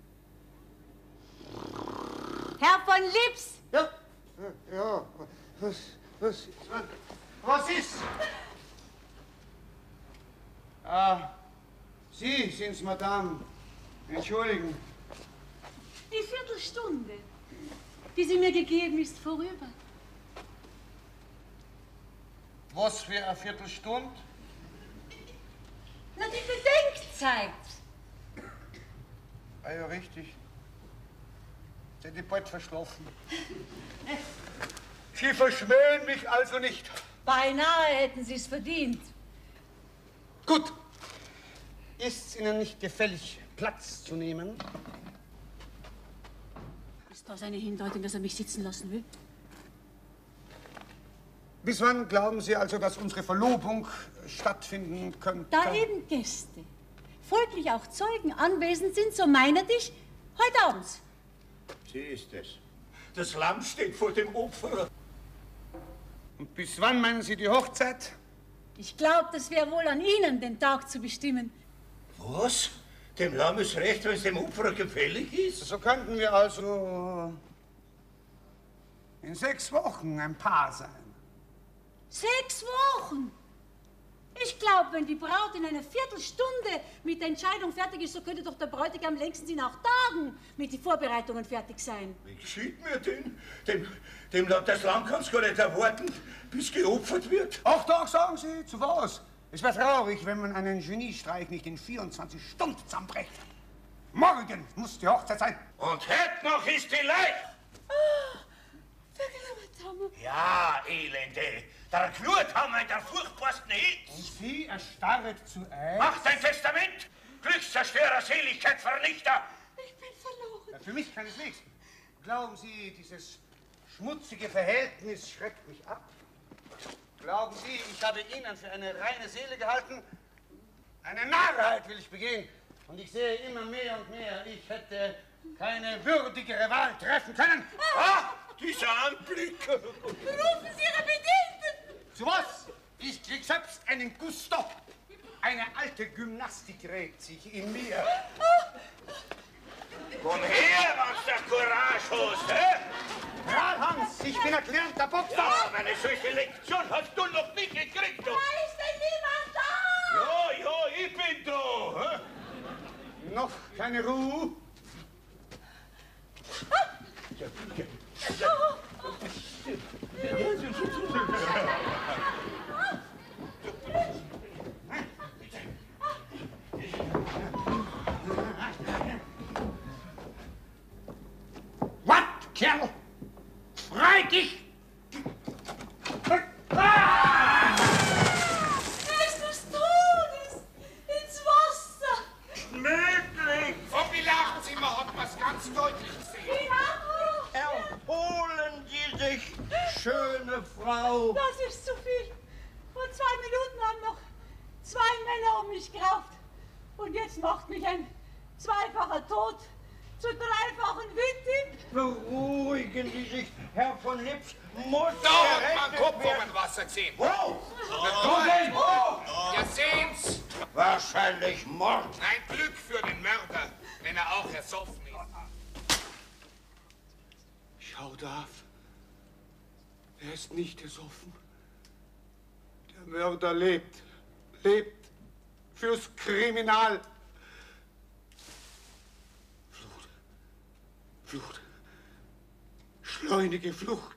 I: Herr von Liebs.
A: Ja, ja, was, was, was ist? Ah, Sie sind's, Madame. Entschuldigen.
I: Die Viertelstunde, die Sie mir gegeben, ist vorüber.
A: Was für eine Viertelstunde?
I: Na, die Bedenkzeit.
A: Ah ja, richtig. Sie hätte bald verschlafen. Sie verschmähen mich also nicht.
I: Beinahe hätten Sie es verdient.
A: Gut. Ist's Ihnen nicht gefällig, Platz zu nehmen?
I: Ist das eine Hindeutung, dass er mich sitzen lassen will?
A: Bis wann glauben Sie also, dass unsere Verlobung stattfinden könnte?
I: Da eben Gäste, folglich auch Zeugen anwesend sind, so meinet ich, heute abends.
E: Sie ist es.
G: Das Lamm steht vor dem Opfer.
A: Und bis wann meinen Sie die Hochzeit?
I: Ich glaube, das wäre wohl an Ihnen, den Tag zu bestimmen.
E: Was? Dem Lamm ist recht, wenn es dem Opfer gefällig ist?
A: So könnten wir also in sechs Wochen ein Paar sein.
I: Sechs Wochen? Ich glaube, wenn die Braut in einer Viertelstunde mit der Entscheidung fertig ist, so könnte doch der Bräutigam längstens in acht Tagen mit den Vorbereitungen fertig sein.
E: Wie geschieht mir denn? Dem, dem das Lamm kann's gar nicht erwarten, bis geopfert wird.
A: Ach doch, sagen Sie, zu was? Es wäre traurig, wenn man einen Geniestreich nicht in vierundzwanzig Stunden zusammenbrecht. Morgen muss die Hochzeit sein.
E: Und heute noch ist die Leich.
I: Oh,
E: ja, Elende. Der Knurthammer in der furchtbarsten Hitze.
A: Und Sie erstarret zu Eis?
E: Mach dein Testament! Glückszerstörer, Seligkeit, Vernichter!
F: Ich bin verloren.
A: Ja, für mich keineswegs. Glauben Sie, dieses schmutzige Verhältnis schreckt mich ab? Glauben Sie, ich habe Ihnen für eine reine Seele gehalten? Eine Narrheit will ich begehen. Und ich sehe immer mehr und mehr, ich hätte keine würdigere Wahl treffen können.
E: Ah, dieser Anblick!
F: Rufen Sie Ihre Bedienten!
A: Zu was? Ich krieg selbst einen Gusto. Eine alte Gymnastik regt sich in mir.
E: Komm her, was der Courage hast, hä?
A: Ja, Hans, ich bin erklärter Boxer.
E: Ja, meine solche Lektion hast du noch nicht gekriegt, du.
F: Da ist denn niemand da!
E: Ja, ja, ich bin da. Hä?
A: Noch keine Ruhe. Was, Kerl? Frei dich!
F: Er ist des Todes! Ins Wasser!
G: Schnell!
H: Frau.
I: Das ist zu viel. Vor zwei Minuten haben noch zwei Männer um mich gerauft. Und jetzt macht mich ein zweifacher Tod zu dreifachen Wittig.
H: Beruhigen Sie sich, Herr von Lips. Muss
C: Da hat
H: gerettet
C: man Kopf
H: werden.
C: oben Wasser gesehen.
H: Wo?
C: Wo denn? Wo? Ja, sehen's.
B: Wahrscheinlich Mord.
C: Ein Glück für den Mörder, wenn er auch ersoffen ist.
A: Schau, Dave. Er ist nicht ersoffen. Der Mörder lebt. Lebt. Fürs Kriminal. Flucht. Flucht. Schleunige Flucht.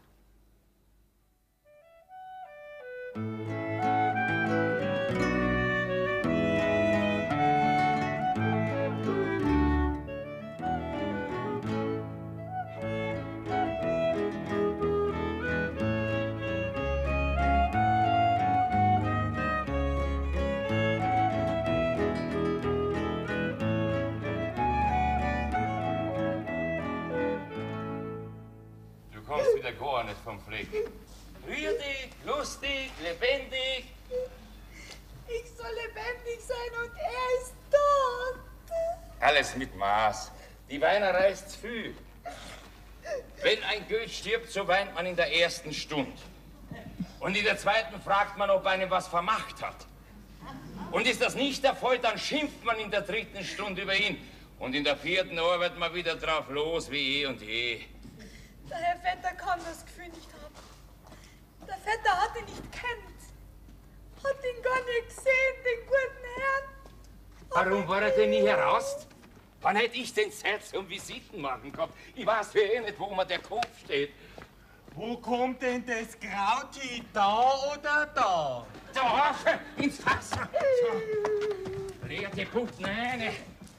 E: Du kommst wieder gar nicht vom Fleck.
C: Rührig, lustig, lebendig.
F: Ich soll lebendig sein und er ist tot.
C: Alles mit Maß. Die Weinerei ist viel. Wenn ein Goethe stirbt, so weint man in der ersten Stunde. Und in der zweiten fragt man, ob einem was vermacht hat. Und ist das nicht der Fall, dann schimpft man in der dritten Stunde über ihn. Und in der vierten arbeitet man wieder drauf los, wie eh und je.
F: Der Herr Vetter kann das Gefühl nicht haben. Der Vetter hat ihn nicht kennt. Hat ihn gar nicht gesehen, den guten Herrn.
C: Warum war er denn nie heraus? Wann hätte ich den Zeit zum Visitenmachen gehabt? Ich weiß ja eh nicht, wo mir der Kopf steht.
H: Wo kommt denn das Krauti? Da oder da?
C: Da, ins Fass. So. Leer die Putten rein.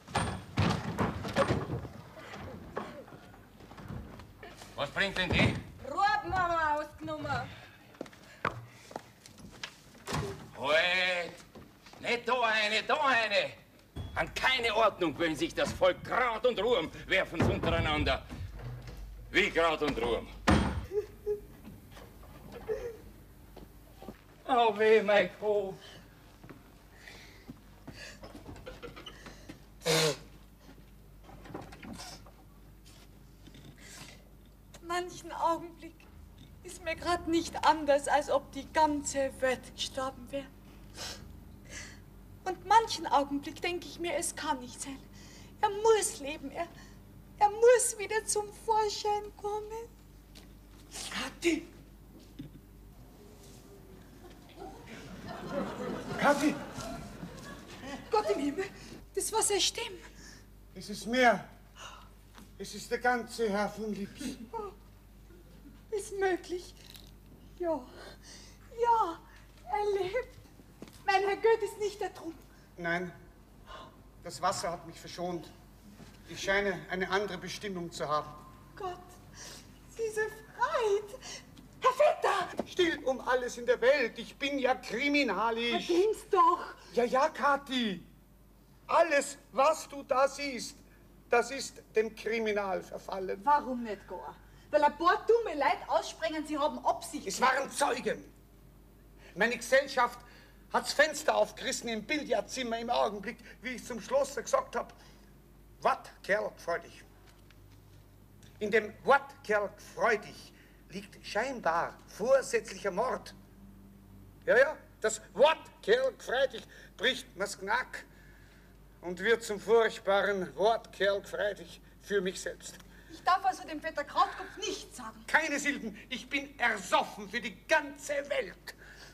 C: Was bringt denn die?
F: Roten haben wir ausgenommen.
C: Halt! Nicht da eine, da eine! An keine Ordnung wenn sich das Volk Kraut und Ruhm werfen untereinander. Wie Kraut und Ruhm. Oh weh, mein Kopf.
F: Manchen Augenblick ist mir gerade nicht anders, als ob die ganze Welt gestorben wäre. Und manchen Augenblick denke ich mir, es kann nicht sein. Er muss leben, er, er muss wieder zum Vorschein kommen.
A: Kathi! Kathi!
F: Gott im Himmel, das war seine Stimme.
A: Es ist mehr. Es ist der ganze Herr von Lips.
F: Ist möglich. Ja, ja, er lebt. Mein Herr Goethe ist nicht ertrunken.
A: Nein, das Wasser hat mich verschont. Ich scheine eine andere Bestimmung zu haben.
F: Gott, diese Freiheit. Herr Vetter!
A: Still um alles in der Welt. Ich bin ja kriminalisch.
F: Verdienst doch.
A: Ja, ja, Kathi. Alles, was du da siehst, das ist dem Kriminal verfallen.
F: Warum nicht gar? Weil ein paar dumme Leute aussprengen, sie haben Absicht.
A: Es waren Zeugen. Meine Gesellschaft hat's Fenster aufgerissen im Billardzimmer im Augenblick, wie ich zum Schlosser gesagt habe. Wat, Kerl, freu dich. In dem Wat, Kerl, freu dich liegt scheinbar vorsätzlicher Mord. Ja, ja, das Wort, Kerl, freu dich, bricht mir's Knack und wird zum furchtbaren Wort, Kerl, freu dich für mich selbst.
F: Ich darf also dem Vetter Krautkopf nichts sagen.
A: Keine Silben, ich bin ersoffen für die ganze Welt.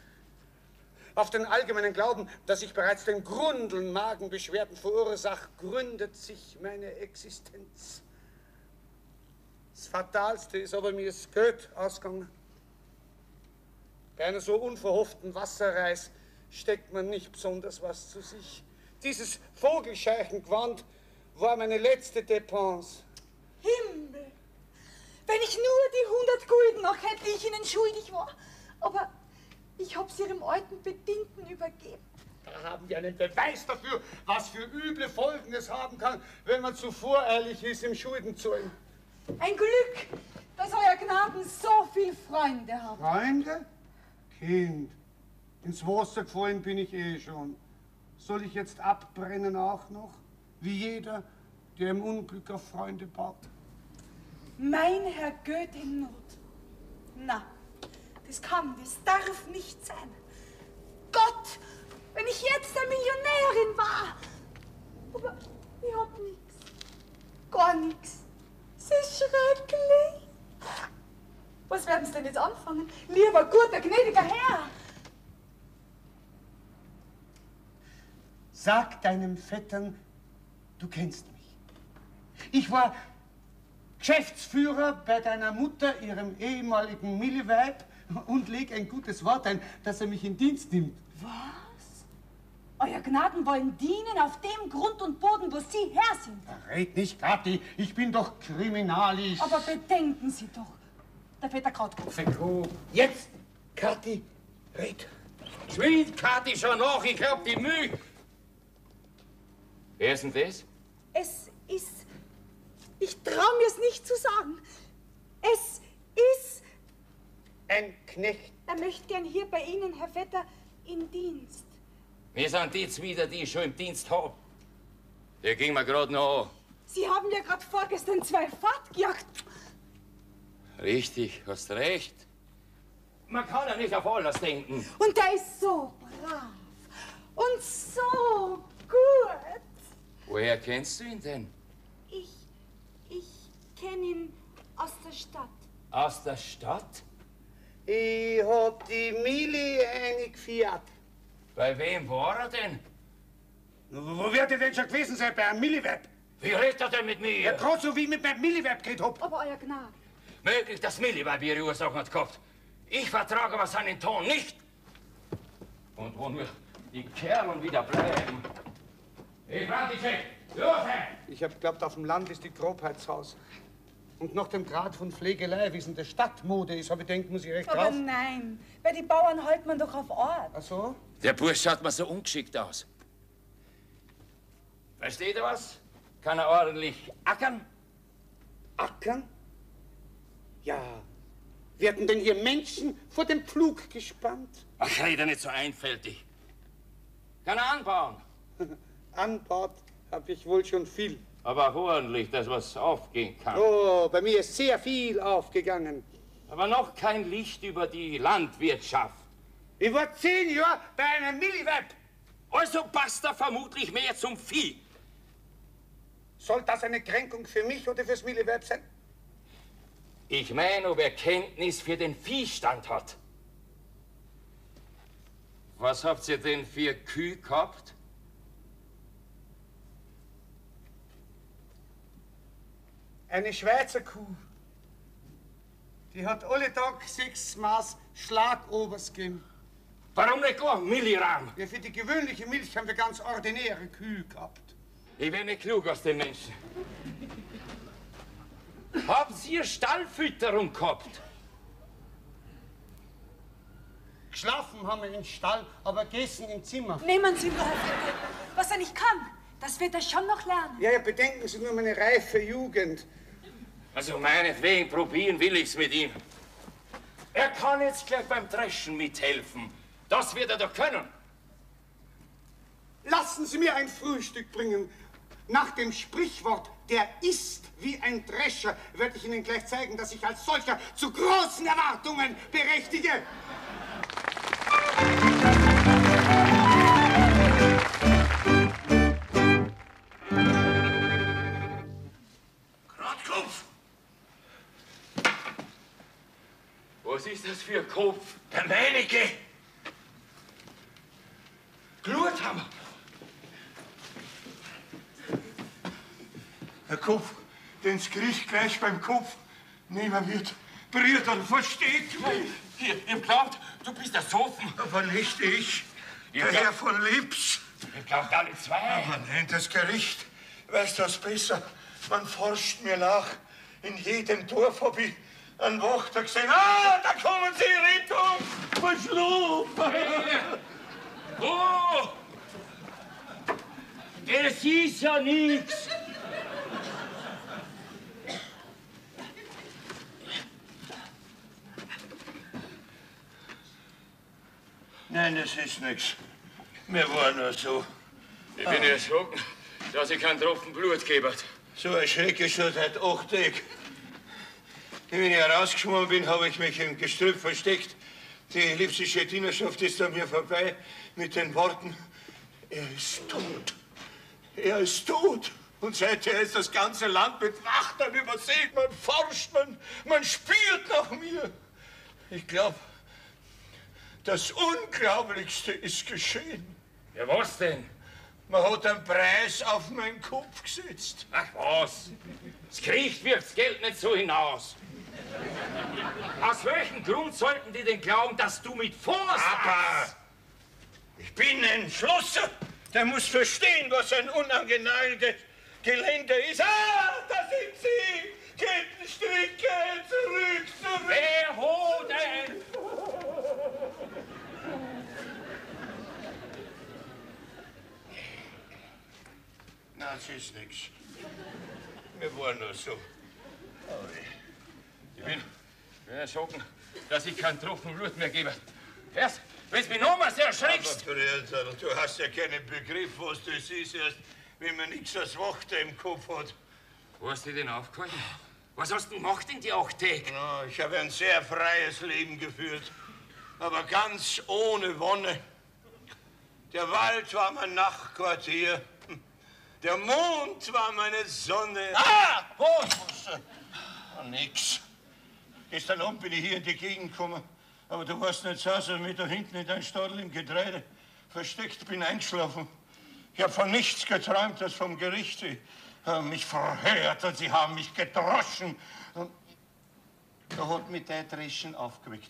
A: Auf den allgemeinen Glauben, dass ich bereits den Grundeln Magenbeschwerden verursache, gründet sich meine Existenz. Das Fatalste ist aber mir das Goethe ausgegangen. Bei einer so unverhofften Wasserreis steckt man nicht besonders was zu sich. Dieses Vogelscheichengewand war meine letzte Depense.
F: Himmel! Wenn ich nur die hundert Gulden noch hätte, die ich Ihnen schuldig war. Aber ich hab's Ihrem alten Bedienten übergeben.
A: Da haben wir einen Beweis dafür, was für üble Folgen es haben kann, wenn man zu voreilig ist im Schuldenzahlen.
F: Ein Glück, dass euer Gnaden so viele Freunde haben.
A: Freunde? Kind, ins Wasser gefallen bin ich eh schon. Soll ich jetzt abbrennen auch noch? Wie jeder, der im Unglück auf Freunde baut?
F: Mein Herr Goethe in Not. Na, das kann, das darf nicht sein. Gott, wenn ich jetzt eine Millionärin war. Aber ich hab nichts. Gar nichts. Es ist schrecklich. Was werden Sie denn jetzt anfangen? Lieber guter, gnädiger Herr.
A: Sag deinem Vettern, du kennst mich. Ich war Geschäftsführer bei deiner Mutter, ihrem ehemaligen Milliweib, und leg ein gutes Wort ein, dass er mich in Dienst nimmt.
F: Was? Euer Gnaden wollen dienen auf dem Grund und Boden, wo Sie Herr sind.
A: Red nicht, Kathi, ich bin doch kriminalisch.
F: Aber bedenken Sie doch, der Vetter Krautkopf.
A: Jetzt, Kathi, red.
C: Schwind, Kathi, schon noch, ich hab die Mühe. Wer ist denn das?
F: Es ist... Ich traue mir es nicht zu sagen. Es ist...
A: Ein Knecht.
F: Er möchte gern hier bei Ihnen, Herr Vetter, in Dienst.
C: Wir sind die zwei, die ich schon im Dienst hab. Der ging mir gerade noch an.
F: Sie haben ja gerade vorgestern zwei fortgejagt.
C: Richtig, hast recht. Man kann ja nicht auf alles denken.
F: Und der ist so brav und so gut.
C: Woher kennst du ihn denn?
F: Ich, ich kenne ihn aus der Stadt.
C: Aus der Stadt?
A: Ich hab die Mili eingeführt.
C: Bei wem war er denn?
A: Wo wird er denn schon gewesen sein? Bei einem Milliweb?
C: Wie redet er denn mit mir?
A: Ja, gerade so wie ich mit meinem Milliweb geredet hab.
F: Aber euer Gnade.
C: Möglich, dass Milliweib ihre Ursachen hat gehabt. Ich vertrage aber seinen Ton nicht. Und wo nur die Kerlen wieder bleiben. Hey, Brandischek, los!
A: Ich hab geglaubt, auf dem Land ist die Grobheitshaus. Und nach dem Grad von Pflegelei, wie es in der Stadtmode ist, habe ich denkt, muss ich recht
F: Aber
A: drauf.
F: nein, bei den Bauern hält man doch auf Ort.
A: Ach so?
C: Der Bursch schaut mir so ungeschickt aus. Versteht ihr was? Kann er ordentlich ackern?
A: Ackern? Ja. Werden denn hier Menschen vor dem Pflug gespannt?
C: Ach, rede nicht so einfältig. Kann er anbauen?
A: Anbaut habe ich wohl schon viel.
C: Aber ordentlich, dass was aufgehen kann.
A: Oh, bei mir ist sehr viel aufgegangen.
C: Aber noch kein Licht über die Landwirtschaft.
A: Ich war zehn Jahre bei einem Milliweb.
C: Also passt er vermutlich mehr zum Vieh.
A: Soll das eine Kränkung für mich oder fürs Milliweb sein?
C: Ich meine, ob er Kenntnis für den Viehstand hat. Was habt ihr denn für Kühe gehabt?
A: Eine Schweizer Kuh. Die hat alle Tag sechs Maß Schlagobers gegeben.
C: Warum nicht gar Millirahm?
A: Ja, für die gewöhnliche Milch haben wir ganz ordinäre Kühe gehabt.
C: Ich bin nicht klug aus den Menschen. Habt ihr Stallfütterung gehabt?
A: Geschlafen haben wir im Stall, aber gegessen im Zimmer.
F: Nehmen Sie nur, was er nicht kann. Das wird er schon noch lernen.
A: Ja, ja, bedenken Sie nur meine reife Jugend.
C: Also meinetwegen probieren will ich's mit ihm. Er kann jetzt gleich beim Dreschen mithelfen. Das wird er doch können.
A: Lassen Sie mir ein Frühstück bringen. Nach dem Sprichwort, der isst wie ein Drescher, werde ich Ihnen gleich zeigen, dass ich als solcher zu großen Erwartungen berechtige.
E: Kratkopf!
C: Was ist das für ein Kopf?
E: Der meinige!
C: Glut haben wir.
G: Der Kopf, den das Gericht gleich beim Kopf nehmen wird. Brüder, versteht mich!
C: Hier, ihr glaubt, du bist der Sofen.
G: Aber nicht ich,
C: Ihr
G: der
C: glaubt-
G: Herr von Lips.
C: Ihr glaubt alle zwei.
G: Aber nein, das Gericht weiß das besser. Man forscht mir nach. In jedem Dorf hab ich einen Wächter gesehen. Ah, da kommen sie, Rettung! Verschluckt!
C: Oh! Das ist ja nichts.
G: Das ist nichts. Mir war nur so.
C: Ich bin erschrocken, dass ich keinen Tropfen Blut gegeben habe.
G: So ein Schreck ist schon seit acht Tagen. Wenn ich herausgeschwommen bin, habe ich mich im Gestrüpp versteckt. Die lipsische Dienerschaft ist an mir vorbei mit den Worten, er ist tot. Er ist tot. Und seither ist das ganze Land mit Wachtern übersät. Man forscht, man, man spielt nach mir. Ich glaube, das Unglaublichste ist geschehen.
C: Ja, was denn?
G: Man hat einen Preis auf meinen Kopf gesetzt.
C: Ach was? Das Gericht wirft das Geld nicht so hinaus. Aus welchem Grund sollten die denn glauben, dass du mit Forst
G: Aber ich bin ein Schlosser. Der muss verstehen, was ein unangenageltes Gelände ist. Ah, da sind sie! Kettenstricke, zurück, zurück!
C: Wer Hoden?
G: Na, das ist nichts. Mir war nur so.
C: Ich bin, ich bin erschrocken, dass ich keinen Tropfen Blut mehr gebe. Erst, wenn du mich nochmals erschreckst.
G: Aber Brüder, du hast ja keinen Begriff, was das ist, erst wenn man nichts als Wachter im Kopf hat.
C: Wo hast du denn aufgehalten? Was hast du denn gemacht in die acht Tage?
G: Ja, ich habe ein sehr freies Leben geführt, aber ganz ohne Wonne. Der Wald war mein Nachtquartier. Der Mond war meine Sonne. Ah! Was? Oh, nix. Gestern Abend bin ich hier in die Gegend gekommen, aber du warst nicht zu Hause, mit da hinten in deinem Stadel im Getreide versteckt, bin eingeschlafen. Ich habe von nichts geträumt, als vom Gericht. Sie haben mich verhört und sie haben mich gedroschen. Und da hat mich der Dreschen aufgeweckt.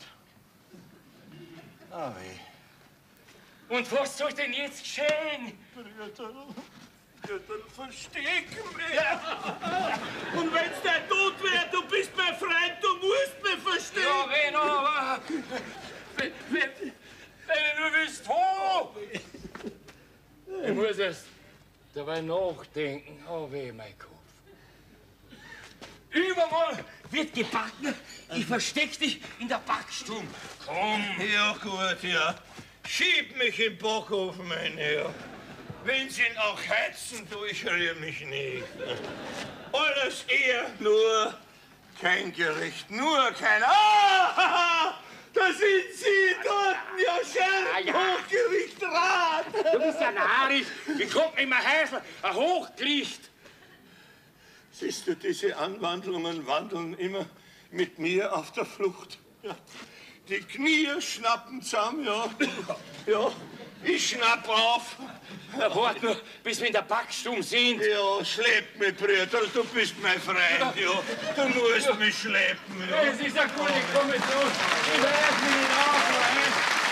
G: Ah, weh.
C: Und was soll denn jetzt geschehen?
G: Brüder, Brüder, versteck mich.
H: Und wenn's der Tod wäre, du bist mein Freund, du musst mich verstehen.
C: Ja, wen aber? Wenn, wenn, wenn du nur willst, wo? Ich muss erst dabei nachdenken. Oh weh, mein Kopf. Übermorgen wird gebacken. Ich versteck dich in der Backstube. Komm.
G: Ja, gut, ja. Schieb mich im Backofen ein, ja. Wenn Sie ihn auch heizen, tue ich rühr mich nicht. Alles eher nur kein Gericht, nur kein... Ah! Da sind Sie dort, ja, Scherben,
C: ja.
G: Hochgericht, Rat.
C: Du bist ja narrisch. Ich komm nicht mehr heißen. Ein Hochgericht.
G: Siehst du, diese Anwandlungen wandeln immer mit mir auf der Flucht. Ja. Die Knie schnappen zusammen, ja. Ja, ich schnapp auf.
C: Na, wart nur, bis wir in der Backstube sind.
G: Ja, schlepp mich, Brüder, du bist mein Freund, ja. Du musst mich schleppen, ja.
C: Es ist eine gute Kommission. Ich weiß mich nicht auf,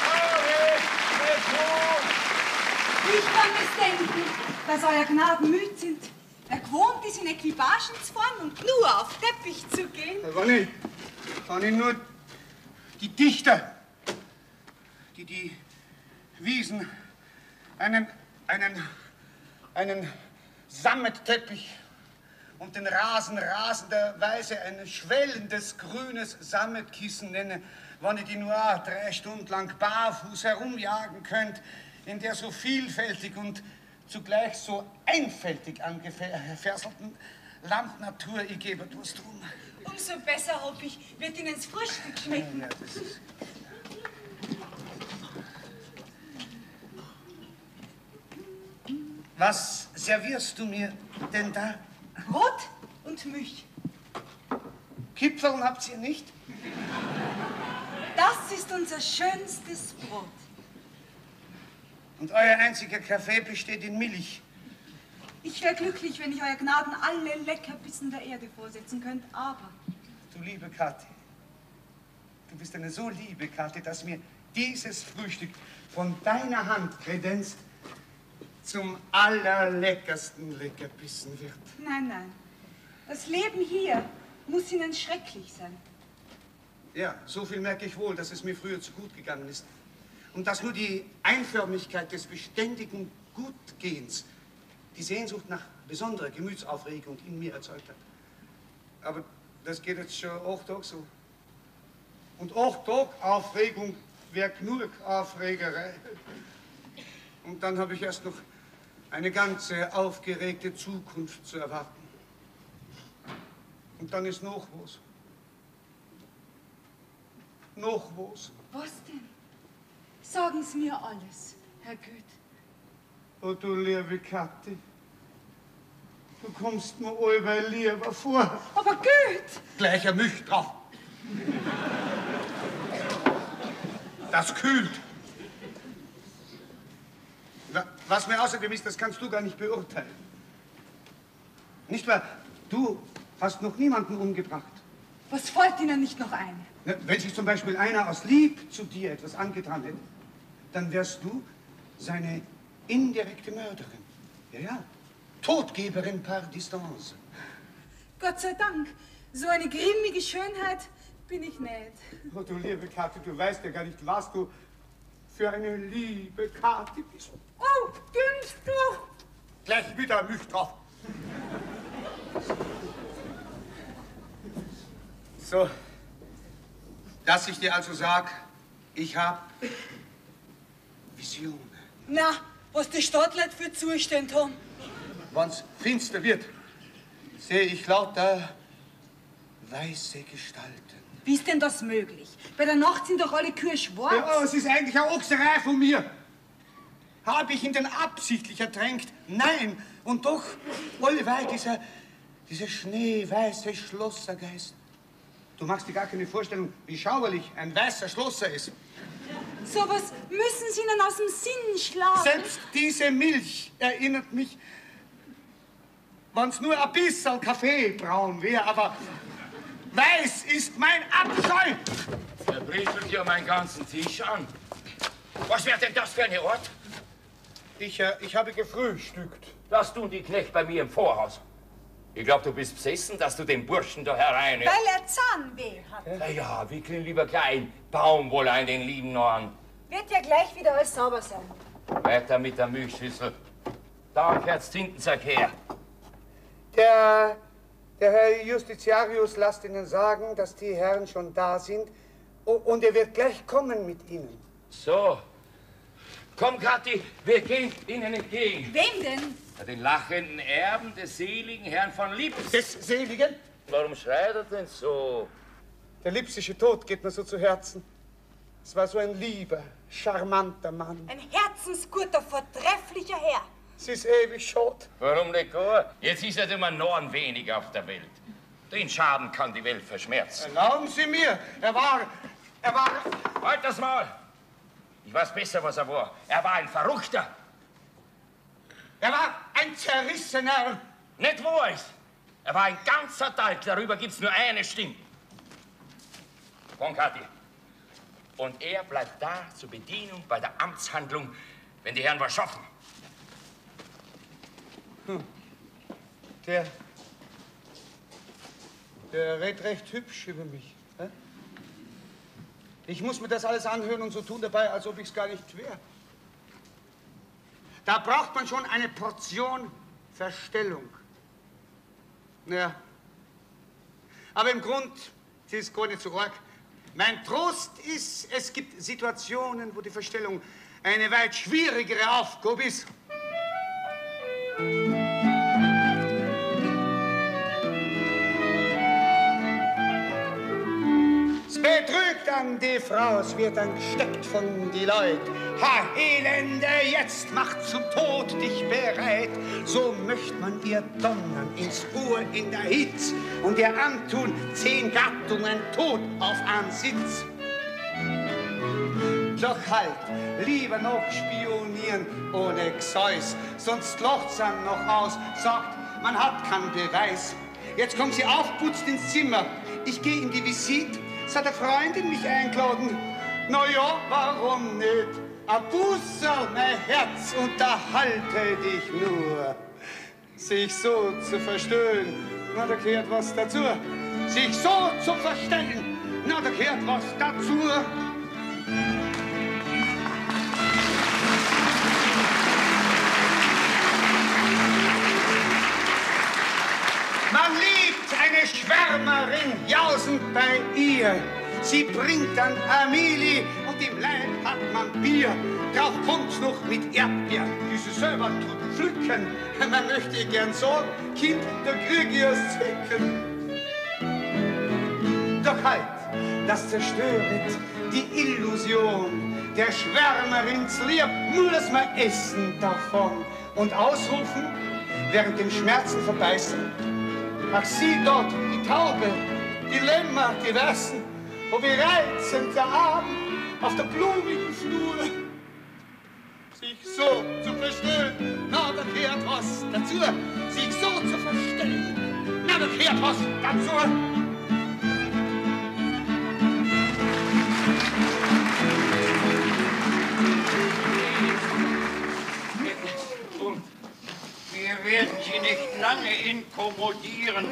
F: Ich kann es denken, dass euer Gnaden müde sind. Er gewohnt ist, in Equipagen zu fahren und nur auf Teppich zu gehen.
A: Da waren ich, waren ich nur die Dichter, die die Wiesen einen, einen, einen Sammetteppich und den Rasen rasenderweise ein schwellendes grünes Sammetkissen nennen, wenn ihr die nur drei Stunden lang barfuß herumjagen könnt, in der so vielfältig und zugleich so einfältig angefesselten Landnatur, ich gebe etwas drum.
F: Umso besser, hoffe ich, wird Ihnen das Frühstück schmecken.
A: Ja, das ist... Was servierst du mir denn da?
F: Brot und Milch.
A: Kipferln habt ihr nicht?
F: Das ist unser schönstes Brot.
A: Und euer einziger Kaffee besteht in Milch.
F: Ich wäre glücklich, wenn ich euer Gnaden alle Leckerbissen der Erde vorsetzen könnt, aber...
A: Du liebe Kathi, du bist eine so liebe Kathi, dass mir dieses Frühstück von deiner Hand kredenzt zum allerleckersten Leckerbissen wird.
F: Nein, nein. Das Leben hier muss Ihnen schrecklich sein.
A: Ja, so viel merke ich wohl, dass es mir früher zu gut gegangen ist. Und dass nur die Einförmigkeit des beständigen Gutgehens die Sehnsucht nach besonderer Gemütsaufregung in mir erzeugt hat. Aber das geht jetzt schon acht Tage so. Und acht Tage Aufregung wäre genug Aufregerei. Und dann habe ich erst noch eine ganze aufgeregte Zukunft zu erwarten. Und dann ist noch was. Noch was.
F: Was denn? Sagen Sie mir alles, Herr Goethe.
A: Oh, du liebe Kathi. Du kommst mir allweil lieber vor.
F: Aber Goethe!
A: Gleich ein Milch drauf. Das kühlt. Was mir außerdem ist, das kannst du gar nicht beurteilen. Nicht wahr? Du hast noch niemanden umgebracht.
F: Was fällt Ihnen nicht noch ein?
A: Wenn sich zum Beispiel einer aus Lieb zu dir etwas angetan hätte, dann wärst du seine indirekte Mörderin. Ja, ja. Todgeberin par distance.
F: Gott sei Dank. So eine grimmige Schönheit bin ich nicht.
A: Oh, du liebe Kathi, du weißt ja gar nicht, was du für eine liebe Kathi bist.
F: Oh, dünnst du?
A: Gleich wieder Milch drauf. So, dass ich dir also sag, ich hab Visionen.
F: Na, was die Stadtleute für Zustände haben.
A: Wenn's finster wird, sehe ich lauter weiße Gestalten.
F: Wie ist denn das möglich? Bei der Nacht sind doch alle Kühe schwarz.
A: Ja, es ist eigentlich eine Ochserei von mir. Habe ich ihn denn absichtlich ertränkt? Nein. Und doch, allweil dieser, dieser schneeweiße Schlossergeist. Du machst dir gar keine Vorstellung, wie schauerlich ein weißer Schlosser ist.
F: So was müssen Sie Ihnen aus dem Sinn schlagen.
A: Selbst diese Milch erinnert mich, wenn's nur ein bisschen Kaffeebraun wäre, aber weiß ist mein Abscheu.
C: Der briefelt hier meinen ganzen Tisch an. Was wäre denn das für eine Ort?
A: Ich, äh, ich habe gefrühstückt.
C: Das tun die Knecht bei mir im Vorhaus. Ich glaub, du bist besessen, dass du den Burschen da herein...
F: Weil er Zahnweh hat.
C: Na ja, wickeln lieber klein Baumwolle an den lieben Norn.
F: Wird ja gleich wieder alles sauber sein.
C: Weiter mit der Milchschüssel. Da kehrt's Tintensack her.
A: Der, der Herr Justitiarius lasst Ihnen sagen, dass die Herren schon da sind und er wird gleich kommen mit Ihnen.
C: So. Komm, Kathi, wir gehen Ihnen entgegen.
F: Wem denn?
C: Den lachenden Erben des seligen Herrn von Lips.
A: Des Seligen?
C: Warum schreit er denn so?
A: Der lipsische Tod geht mir so zu Herzen. Es war so ein lieber, charmanter Mann.
F: Ein herzensguter, vortrefflicher Herr.
A: Es ist ewig schade.
C: Warum nicht gar? Jetzt ist ja immer noch ein wenig auf der Welt. Den Schaden kann die Welt verschmerzen.
A: Erlauben Sie mir, er war, er war...
C: Halt das Maul! Ich weiß besser, was er war. Er war ein Verrückter.
A: Er war ein Zerrissener.
C: Nicht wahr ist. Er war ein ganzer Talg. Darüber gibt's nur eine Stimme. Komm, Kathi. Und er bleibt da zur Bedienung bei der Amtshandlung, wenn die Herren was schaffen.
A: Hm. Der... Der redet recht hübsch über mich. Hä? Ich muss mir das alles anhören und so tun dabei, als ob ich's gar nicht wäre. Da braucht man schon eine Portion Verstellung. Ja. Aber im Grund, sie ist gar nicht so arg. Mein Trost ist, es gibt Situationen, wo die Verstellung eine weit schwierigere Aufgabe ist. Es betrügt an die Frau, es wird dann gesteckt von die Leut. Ha, Elende, jetzt macht zum Tod dich bereit. So möcht man ihr donnern ins Ohr in der Hitz und ihr antun zehn Gattungen tot auf einen Sitz. Doch halt, lieber noch spionieren ohne Gseus, sonst locht's dann noch aus, sagt, man hat keinen Beweis. Jetzt kommt sie aufputzt ins Zimmer, ich gehe in die Visite, es hat eine Freundin mich eingeladen. Na ja, warum nicht? Ein Busserl, mein Herz, unterhalte dich nur. Sich so zu verstehen, na, da gehört was dazu. Sich so zu verstellen, na, da gehört was dazu. Man liebt eine Schwärmerin jausend bei ihr. Sie bringt dann Amelie und im Leib hat man Bier. Drauf kommt's noch mit Erdbeeren, die sie selber tut pflücken. Man möchte gern sagen, Kind, da krieg ich er's Zwicken. Doch halt, das zerstöret die Illusion. Der Schwärmerins Lieb muss man essen davon und ausrufen, während den Schmerzen verbeißen. Ach, sieh dort, die Taube, die Lämmer, die Weißen, wo wie reizend der Abend auf der blumigen Flur sich so zu verstehen, na, da gehört was dazu, sich so zu verstehen, na, da gehört was dazu.
H: Wir werden Sie nicht lange inkommodieren.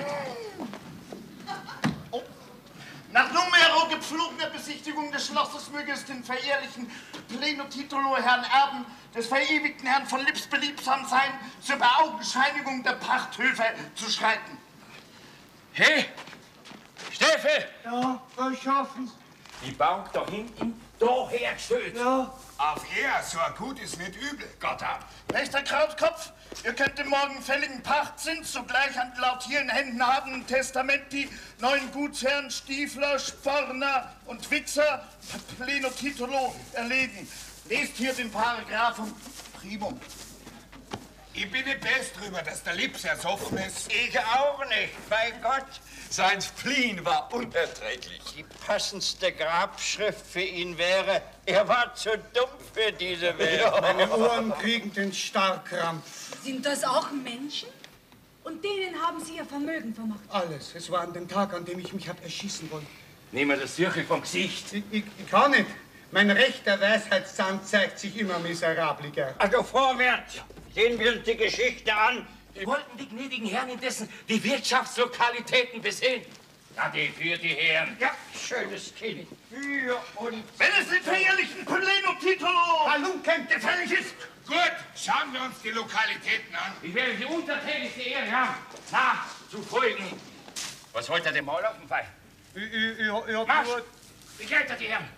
J: Oh. Nach nunmehro gepflogener Besichtigung des Schlosses möge es den verehrlichen Plenotitolo Herrn Erben des verewigten Herrn von Lips beliebsam sein, zur Beaugenscheinigung der Pachthöfe zu schreiten.
C: Hey, Steffe!
A: Ja, was schaffen
C: Sie? Die Bank da hinten, da hergestellt.
A: Ja.
E: Auf her, so gut ist nicht übel, Gott hab.
J: Nächster Krautkopf, ihr könnt den morgenfälligen Pachtzins sogleich an laut hier in Händen habenden Testament die neuen Gutsherren Stiefler, Sporner und Wichser Plenotitolo erlegen. Lest hier den Paragraphen Primum.
E: Ich bin nicht best drüber, dass der Lips ersoffen ist.
H: Ich auch nicht, bei Gott.
K: Sein Spleen war unerträglich.
H: Die passendste Grabschrift für ihn wäre, er war zu dumm für diese Welt.
A: Ja, meine Ohren kriegen den Starrkrampf.
F: Sind das auch Menschen? Und denen haben Sie Ihr Vermögen vermacht?
A: Alles. Es war an dem Tag, an dem ich mich hab erschießen wollen.
C: Nehmen wir das Sirchel vom Gesicht.
A: Ich, ich, ich kann nicht. Mein rechter Weisheitszahn zeigt sich immer miserabliger.
H: Also vorwärts. Sehen wir uns die Geschichte an.
C: Wir wollten die gnädigen Herren indessen die Wirtschaftslokalitäten besehen. Ja, die für die Herren.
H: Ja, schönes Kind. Für uns.
J: Wenn es den verehrlichen Plenotitolo
A: Halunken
J: gefällig ist.
E: Gut, schauen wir uns die Lokalitäten an.
C: Ich werde die untertänigste Ehre haben, nachzufolgen. Was wollt ihr dem Maul auf dem Fall?
A: Ich, ich, ich, ich hab
C: Marsch!
A: nur...
C: Begleitet die Herren!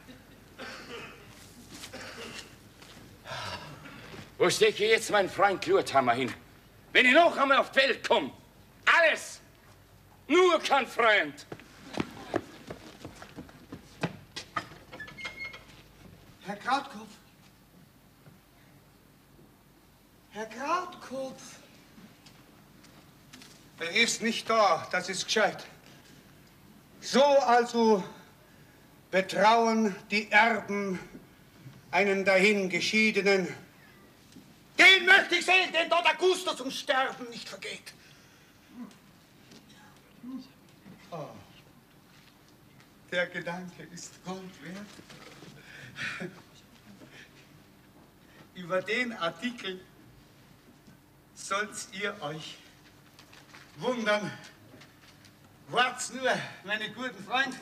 C: Wo stecke ich jetzt meinen Freund Klurthammer hin? Wenn ich noch einmal auf die Welt komme, alles, nur kein Freund.
A: Herr Krautkopf. Herr Krautkopf. Er ist nicht da, das ist gescheit. So also betrauen die Erben einen dahingeschiedenen. Den möchte ich sehen, den dort Augustus zum Sterben nicht vergeht. Oh. Der Gedanke ist Gold wert. Über den Artikel sollt ihr euch wundern. Wart's nur, meine guten Freunde,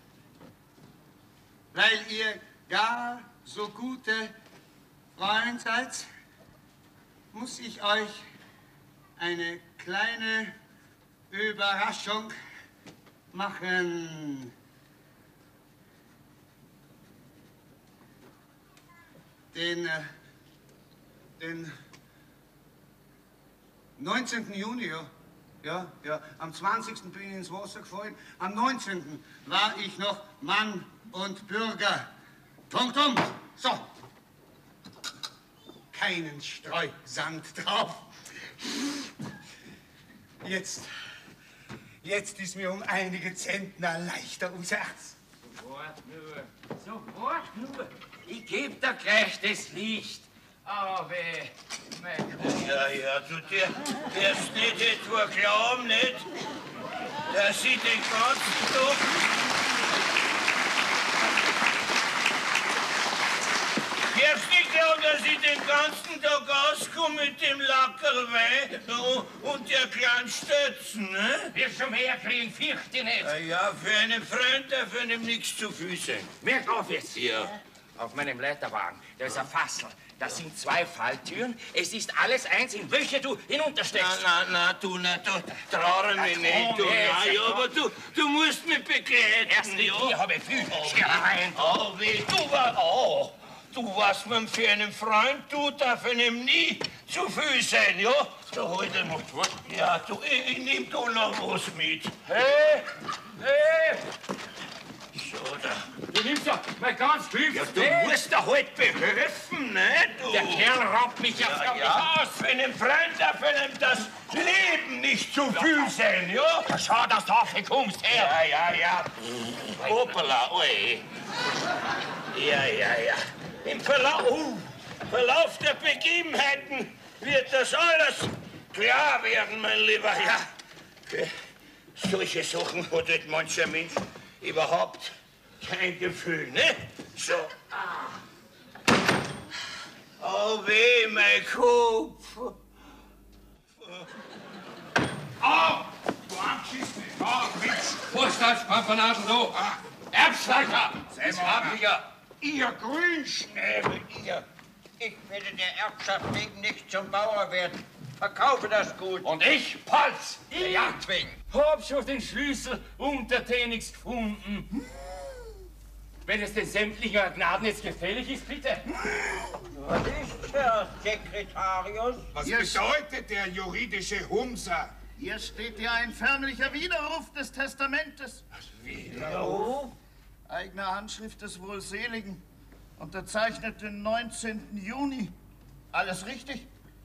A: weil ihr gar so gute Freunde seid, muss ich euch eine kleine Überraschung machen. Den, äh, den neunzehnten Juni, ja, ja, ja, am zwanzigsten bin ich ins Wasser gefallen, am neunzehnten war ich noch Mann und Bürger. Punktum. So. Keinen Streusand drauf. Jetzt, jetzt ist mir um einige Zentner leichter ums Herz.
C: Wart nur, so wart nur. Ich geb dir gleich das Licht. Aber, mein Gott.
E: Ja, ja, du dir, darfst nicht etwa glauben, nicht, dass ich den ganzen Tag... Darfst nicht glauben, dass ich den ganzen Tag auskomme mit dem Lackerwein und der kleinen Stötzen, ne?
C: Wirst schon mehr kriegen, fürchte dich nicht.
E: Ja, ja, für einen Freund darf einem nichts zu viel sein.
C: Merk auf jetzt.
E: Ja.
C: Auf meinem Leiterwagen, da ist ein Fassel. Das sind zwei Falltüren. Es ist alles eins, in welche du hinuntersteckst.
E: Na, na, na, du, na, du, traue mich nicht, du. Ja, ja, aber du, du musst mich begleiten.
C: Erst mit
E: ja.
C: dir habe ich viel Scherereien.
E: Oh, weh, du war, oh, du was man für einen Freund tut, darf einem nie zu viel sein, ja? Da heute noch. Ja, du, ich, ich nehm da noch was mit.
C: Hey, hey.
E: So, da.
C: Du nimmst ja mal ganz viel.
E: Ja, du
C: hey.
E: musst da halt behelfen, ne, du?
C: Der Kerl raubt mich ja,
E: ja, ja. aus. Für einen Freund darf einem das Leben nicht zu viel ja. sein, ja?
C: Ja, schau, dass du aufkommst, her.
E: Ja, ja, ja. Hoppala, oi. Ja, ja, ja. Im Verlauf, oh, Verlauf der Begebenheiten wird das alles klar werden, mein Lieber, ja. Für solche Sachen hat halt mancher Mensch überhaupt kein Gefühl, ne? So. Oh weh, mein Kopf.
C: Au! Du angeschissen! Oh, Witz! Vorstadtspampernaden, du! Erbschleicher! Selbsthablicher!
J: Ihr Grünschnäbel, ihr! Ich werde der Erbschaft wegen nicht zum Bauer werden. Verkaufe das Gut.
C: Und ich, Palz, der Jagd wegen, hab schon den Schlüssel untertänigst gefunden. Wenn es den sämtlichen Gnaden jetzt gefällig ist, bitte.
J: Was ist, Herr Sekretarius?
K: Was bedeutet der juridische Humser?
J: Hier steht ja ein förmlicher Widerruf des Testamentes.
K: Widerruf?
J: Eigene Handschrift des Wohlseligen. Unterzeichnet den neunzehnten Juni. Alles richtig?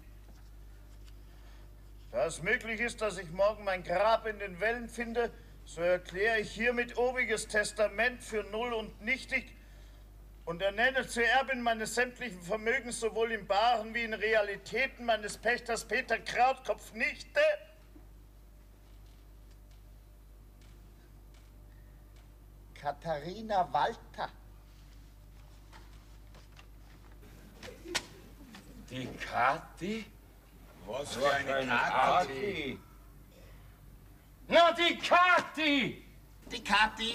J: Da es möglich ist, dass ich morgen mein Grab in den Wellen finde, so erkläre ich hiermit obiges Testament für null und nichtig und ernenne zur Erbin meines sämtlichen Vermögens sowohl in Baren wie in Realitäten meines Pächters Peter Krautkopf Nichte Katharina Walter.
C: Die Kathi?
K: Was für eine Kathi?
C: Na, die Kathi!
J: Die Kathi.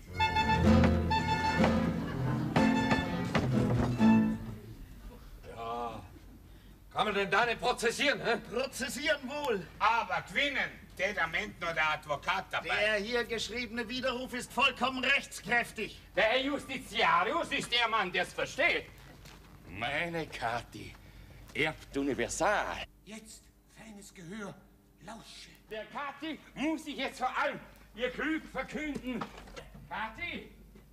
K: Ja. Kann man denn da nicht prozessieren, hä?
J: Prozessieren wohl.
K: Aber gewinnen. Testament nur der Advokat dabei.
J: Der hier geschriebene Widerruf ist vollkommen rechtskräftig.
C: Der Herr Justitiarius ist der Mann, der es versteht. Meine Kathi erbt universal.
K: Jetzt, feines Gehör, lausche.
C: Der Kathi muss ich jetzt vor allem ihr Glück verkünden. Kathi!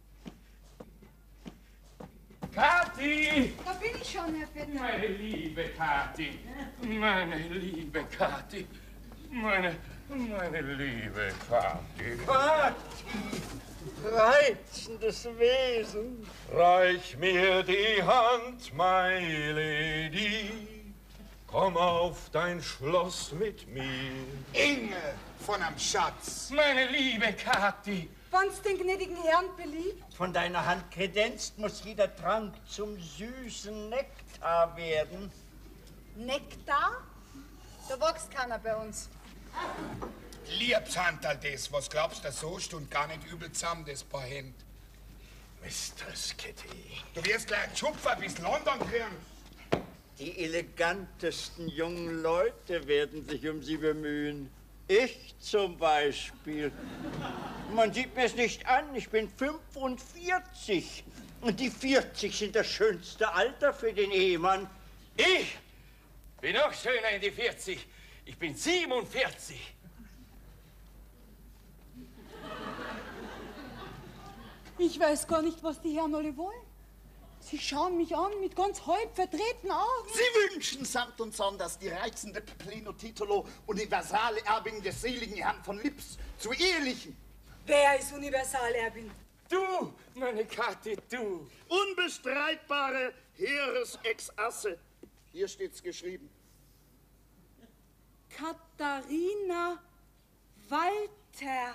C: Kathi!
F: Da bin ich schon, Herr Vetter.
C: Meine liebe Kathi, meine liebe Kathi, meine, meine liebe Kathi.
J: Kathi, reizendes Wesen.
G: Reich mir die Hand, my Lady. Komm auf dein Schloss mit mir.
K: Inge von am Schatz.
C: Meine liebe Kathi.
F: Wann's den gnädigen Herrn beliebt?
J: Von deiner Hand kredenzt muss jeder Trank zum süßen Nektar werden.
F: Nektar? Da wächst keiner bei uns.
K: Liebshandel das, was glaubst du, so stund gar nicht übel zusammen, das Paar Händ.
G: Mistress Kitty.
K: Du wirst gleich einen Schupfer bis London kriegen.
J: Die elegantesten jungen Leute werden sich um sie bemühen. Ich zum Beispiel. Man sieht mir es nicht an, ich bin fünfundvierzig. Und die vierzig sind das schönste Alter für den Ehemann.
C: Ich bin noch schöner in die vierzig. Ich bin siebenundvierzig.
F: Ich weiß gar nicht, was die Herren alle wollen. Sie schauen mich an mit ganz halb verdrehten Augen.
J: Sie wünschen samt und sonders die reizende Plenotitolo universale Erbin des seligen Herrn von Lips zu ehelichen.
F: Wer ist Universalerbin?
C: Du, meine Kathi, du.
J: Unbestreitbare Heeresex-Asse. Hier steht's geschrieben.
F: Katharina Walter.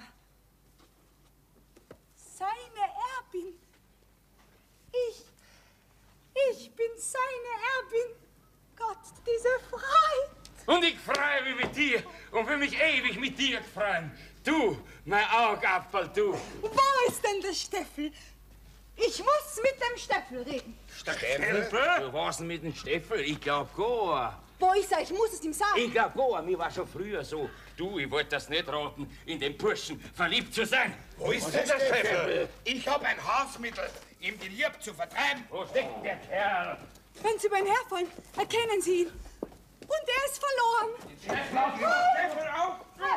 F: Seine Erbin. Ich, ich bin seine Erbin. Gott, diese Freiheit.
C: Und ich freue mich mit dir und will mich ewig mit dir freuen. Du, mein Augapfel, du.
F: Wo ist denn der Steffel? Ich muss mit dem Steffel reden.
C: Steffel? Du warst denn mit dem Steffel? Ich glaub gar.
F: Wo ist er? Ich muss es ihm sagen.
C: Ich glaub gar, mir war schon früher so. Du, ich wollte das nicht raten, in den Burschen verliebt zu sein.
K: Wo ist denn der Steffel? Ich hab ein Hausmittel, ihm die Liebe zu vertreiben.
C: Wo steckt der Kerl?
F: Wenn Sie über ihn herfallen, erkennen Sie ihn. Und er ist verloren.
H: Steffel auf!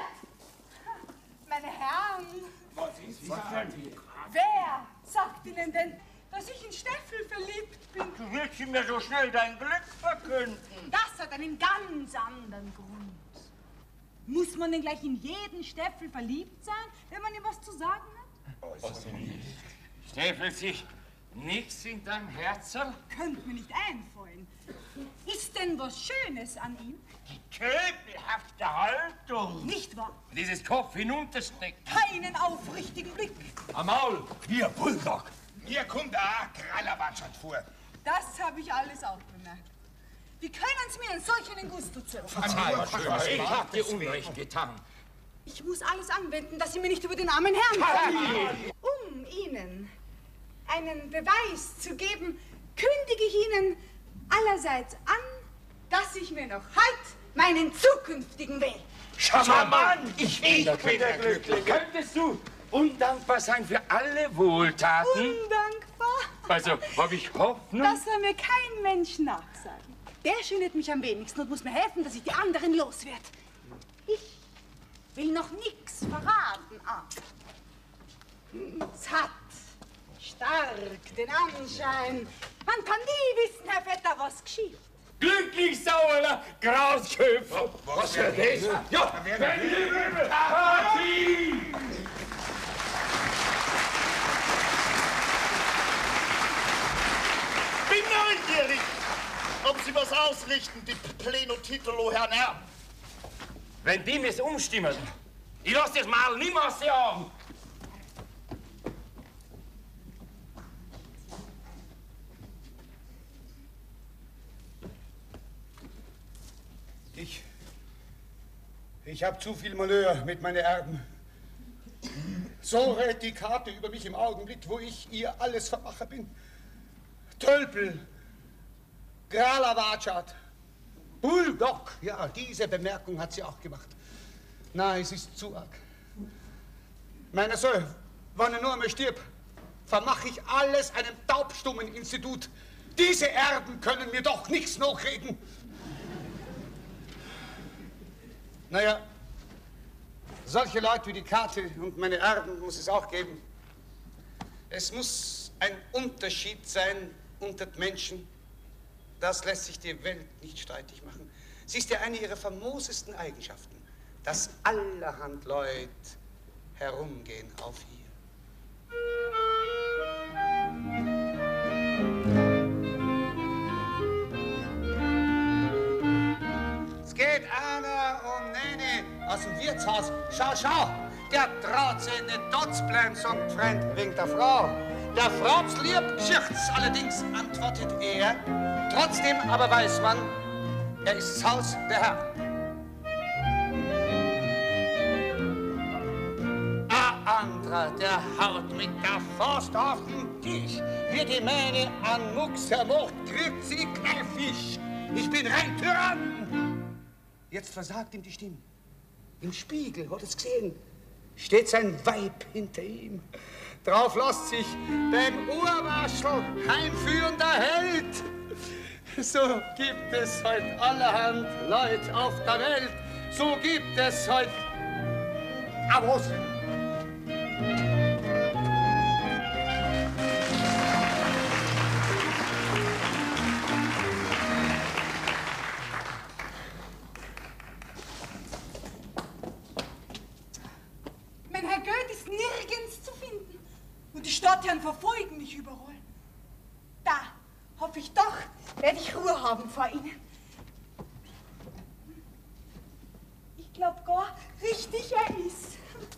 F: Meine Herren,
K: Was ist was denn?
F: wer sagt Ihnen denn, dass ich in Steffel verliebt bin?
H: Du willst ihm ja so schnell dein Glück verkünden.
F: Das hat einen ganz anderen Grund. Muss man denn gleich in jeden Steffel verliebt sein, wenn man ihm was zu sagen hat?
C: Steffel sich nichts in deinem Herzen?
F: Könnte mir nicht einfallen. Ist denn was Schönes an ihm?
H: Die tölpelhafte Haltung.
F: Nicht wahr?
C: Dieses Kopf hinunterstecken.
F: Keinen aufrichtigen Blick.
C: Am Maul.
K: Wie ein Bulldog. Hier kommt auch Krallerwatschert vor.
F: Das habe ich alles auch bemerkt. Wie können Sie mir einen solchen Gusto zu?
C: Ich hab dir Unrecht getan.
F: Ich muss alles anwenden, dass Sie mir nicht über den armen Herrn kommen. Um Ihnen einen Beweis zu geben, kündige ich Ihnen allerseits an, dass ich mir noch heute meinen zukünftigen wähle.
C: Charmant! Ich, ich bin der Glückliche. Könntest du undankbar sein für alle Wohltaten?
F: Undankbar?
C: Also, habe ich Hoffnung?
F: Das soll mir kein Mensch nachsagen. Der schünet mich am wenigsten und muss mir helfen, dass ich die anderen loswerde. Ich will noch nichts verraten, aber es hat stark den Anschein, man kann nie wissen, Herr Vetter, was geschieht.
C: Glücklich sauer Grausköpfer!
K: Was für das?
C: Ja, wenn die Party!
J: Bin neugierig, ob Sie was ausrichten, die Plenotitolo Herrn Herr.
C: Wenn die mir's umstimmen, ich lass das Mal nimmer aus sie haben.
A: Ich. Ich hab zu viel Malheur mit meinen Erben. So rät die Karte über mich im Augenblick, wo ich ihr alles Vermacher bin. Tölpel, Gralawatschat, Bulldog. Ja, diese Bemerkung hat sie auch gemacht. Na, es ist zu arg. Meiner Sohn, wenn er nur einmal stirbt, vermache ich alles einem taubstummen Institut. Diese Erben können mir doch nichts nachreden. Naja, solche Leute wie die Kate und meine Erben muss es auch geben. Es muss ein Unterschied sein unter den Menschen. Das lässt sich die Welt nicht streitig machen. Sie ist ja eine ihrer famosesten Eigenschaften, dass allerhand Leute herumgehen auf ihr. Es geht einer um Nene aus dem Wirtshaus. Schau, schau, der traut sich nicht dort zu bleiben, sagt Freund, wegen der Frau. Der Frau's lieb, schürcht's allerdings, antwortet er. Trotzdem aber weiß man, er ist das Haus der Herr. Ein anderer, der haut mit der Faust auf den Tisch. Wie die Mähne an Muxer macht, kriegt sie kein Fisch. Ich bin rein Tyrann. Jetzt versagt ihm die Stimme. Im Spiegel, hat es gesehen, steht sein Weib hinter ihm. Drauf lässt sich beim Urwaschel heimführender Held. So gibt es heute allerhand Leute auf der Welt. So gibt es heute Abos.
F: Mein Herr Goethe ist nirgends zu finden. Und die Stadtherren verfolgen mich überall. Da, hoffe ich doch, werde ich Ruhe haben vor Ihnen. Ich glaube gar, richtig er ist.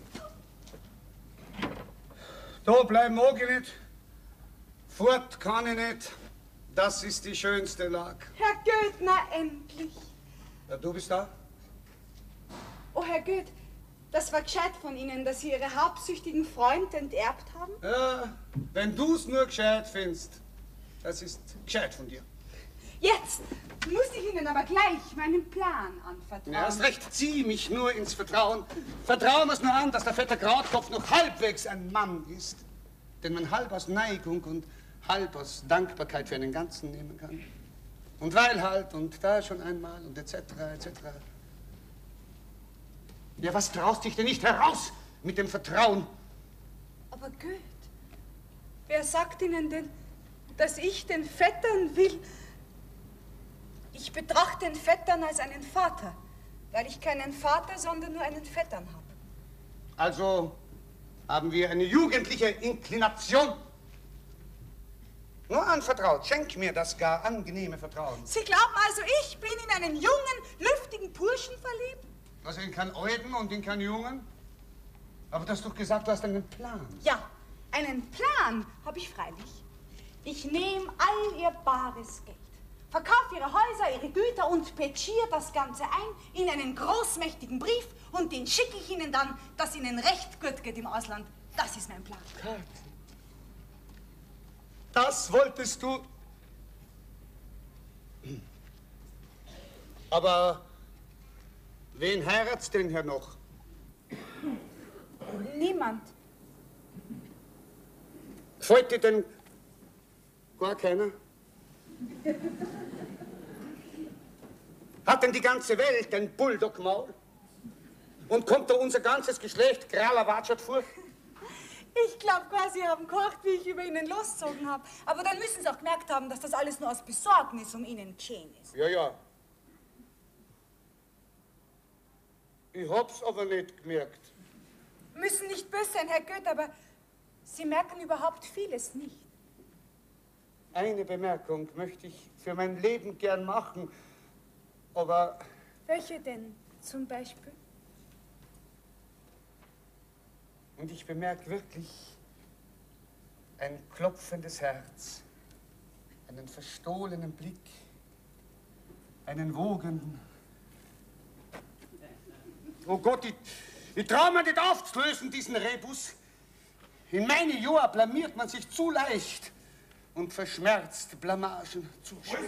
A: Da bleiben mag ich nicht. Fort kann ich nicht. Das ist die schönste Lage.
F: Herr Goethe, na endlich.
A: Ja, du bist da?
F: Oh, Herr Goethe, Das war gescheit von Ihnen, dass Sie Ihre habsüchtigen Freunde enterbt haben?
A: Ja, wenn du's nur gescheit findest, das ist gescheit von dir.
F: Jetzt muss ich Ihnen aber gleich meinen Plan anvertrauen.
A: Ja, hast recht, zieh mich nur ins Vertrauen. Vertrauen wir's nur an, dass der fette Krautkopf noch halbwegs ein Mann ist, den man halb aus Neigung und halb aus Dankbarkeit für einen Ganzen nehmen kann. Und weil halt und da schon einmal und et cetera et cetera. Ja, was traust dich denn nicht heraus mit dem Vertrauen?
F: Aber Goethe, wer sagt Ihnen denn, dass ich den Vettern will? Ich betrachte den Vettern als einen Vater, weil ich keinen Vater, sondern nur einen Vettern habe.
A: Also haben wir eine jugendliche Inklination. Nur anvertraut, schenk mir das gar angenehme Vertrauen.
F: Sie glauben also, ich bin in einen jungen, lüftigen Burschen verliebt?
A: Also in keinen Alten und in keinen Jungen? Aber du hast doch gesagt, du hast einen Plan.
F: Ja, einen Plan habe ich freilich. Ich nehme all Ihr bares Geld, verkaufe Ihre Häuser, Ihre Güter und petschiere das Ganze ein in einen großmächtigen Brief und den schicke ich Ihnen dann, dass Ihnen recht gut geht im Ausland. Das ist mein Plan.
A: Kathi, das wolltest du. Aber wen heirat's denn hier noch?
F: Niemand.
A: Gefällt dir denn gar keiner? Hat denn die ganze Welt ein Bulldog-Maul? Und kommt da unser ganzes Geschlecht gralawatschert vor?
F: Ich glaube gar, Sie haben gehorcht, wie ich über Ihnen losgezogen habe. Aber dann müssen Sie auch gemerkt haben, dass das alles nur aus Besorgnis um Ihnen geschehen ist.
A: Ja, ja. Ich hab's aber nicht gemerkt.
F: Müssen nicht böse sein, Herr Goethe, aber Sie merken überhaupt vieles nicht.
A: Eine Bemerkung möchte ich für mein Leben gern machen, aber...
F: Welche denn zum Beispiel?
A: Und ich bemerke wirklich ein klopfendes Herz, einen verstohlenen Blick, einen wogenden... Oh Gott, ich, ich traue mir nicht aufzulösen, diesen Rebus. In meine Jahr blamiert man sich zu leicht und verschmerzt Blamagen zu schwer.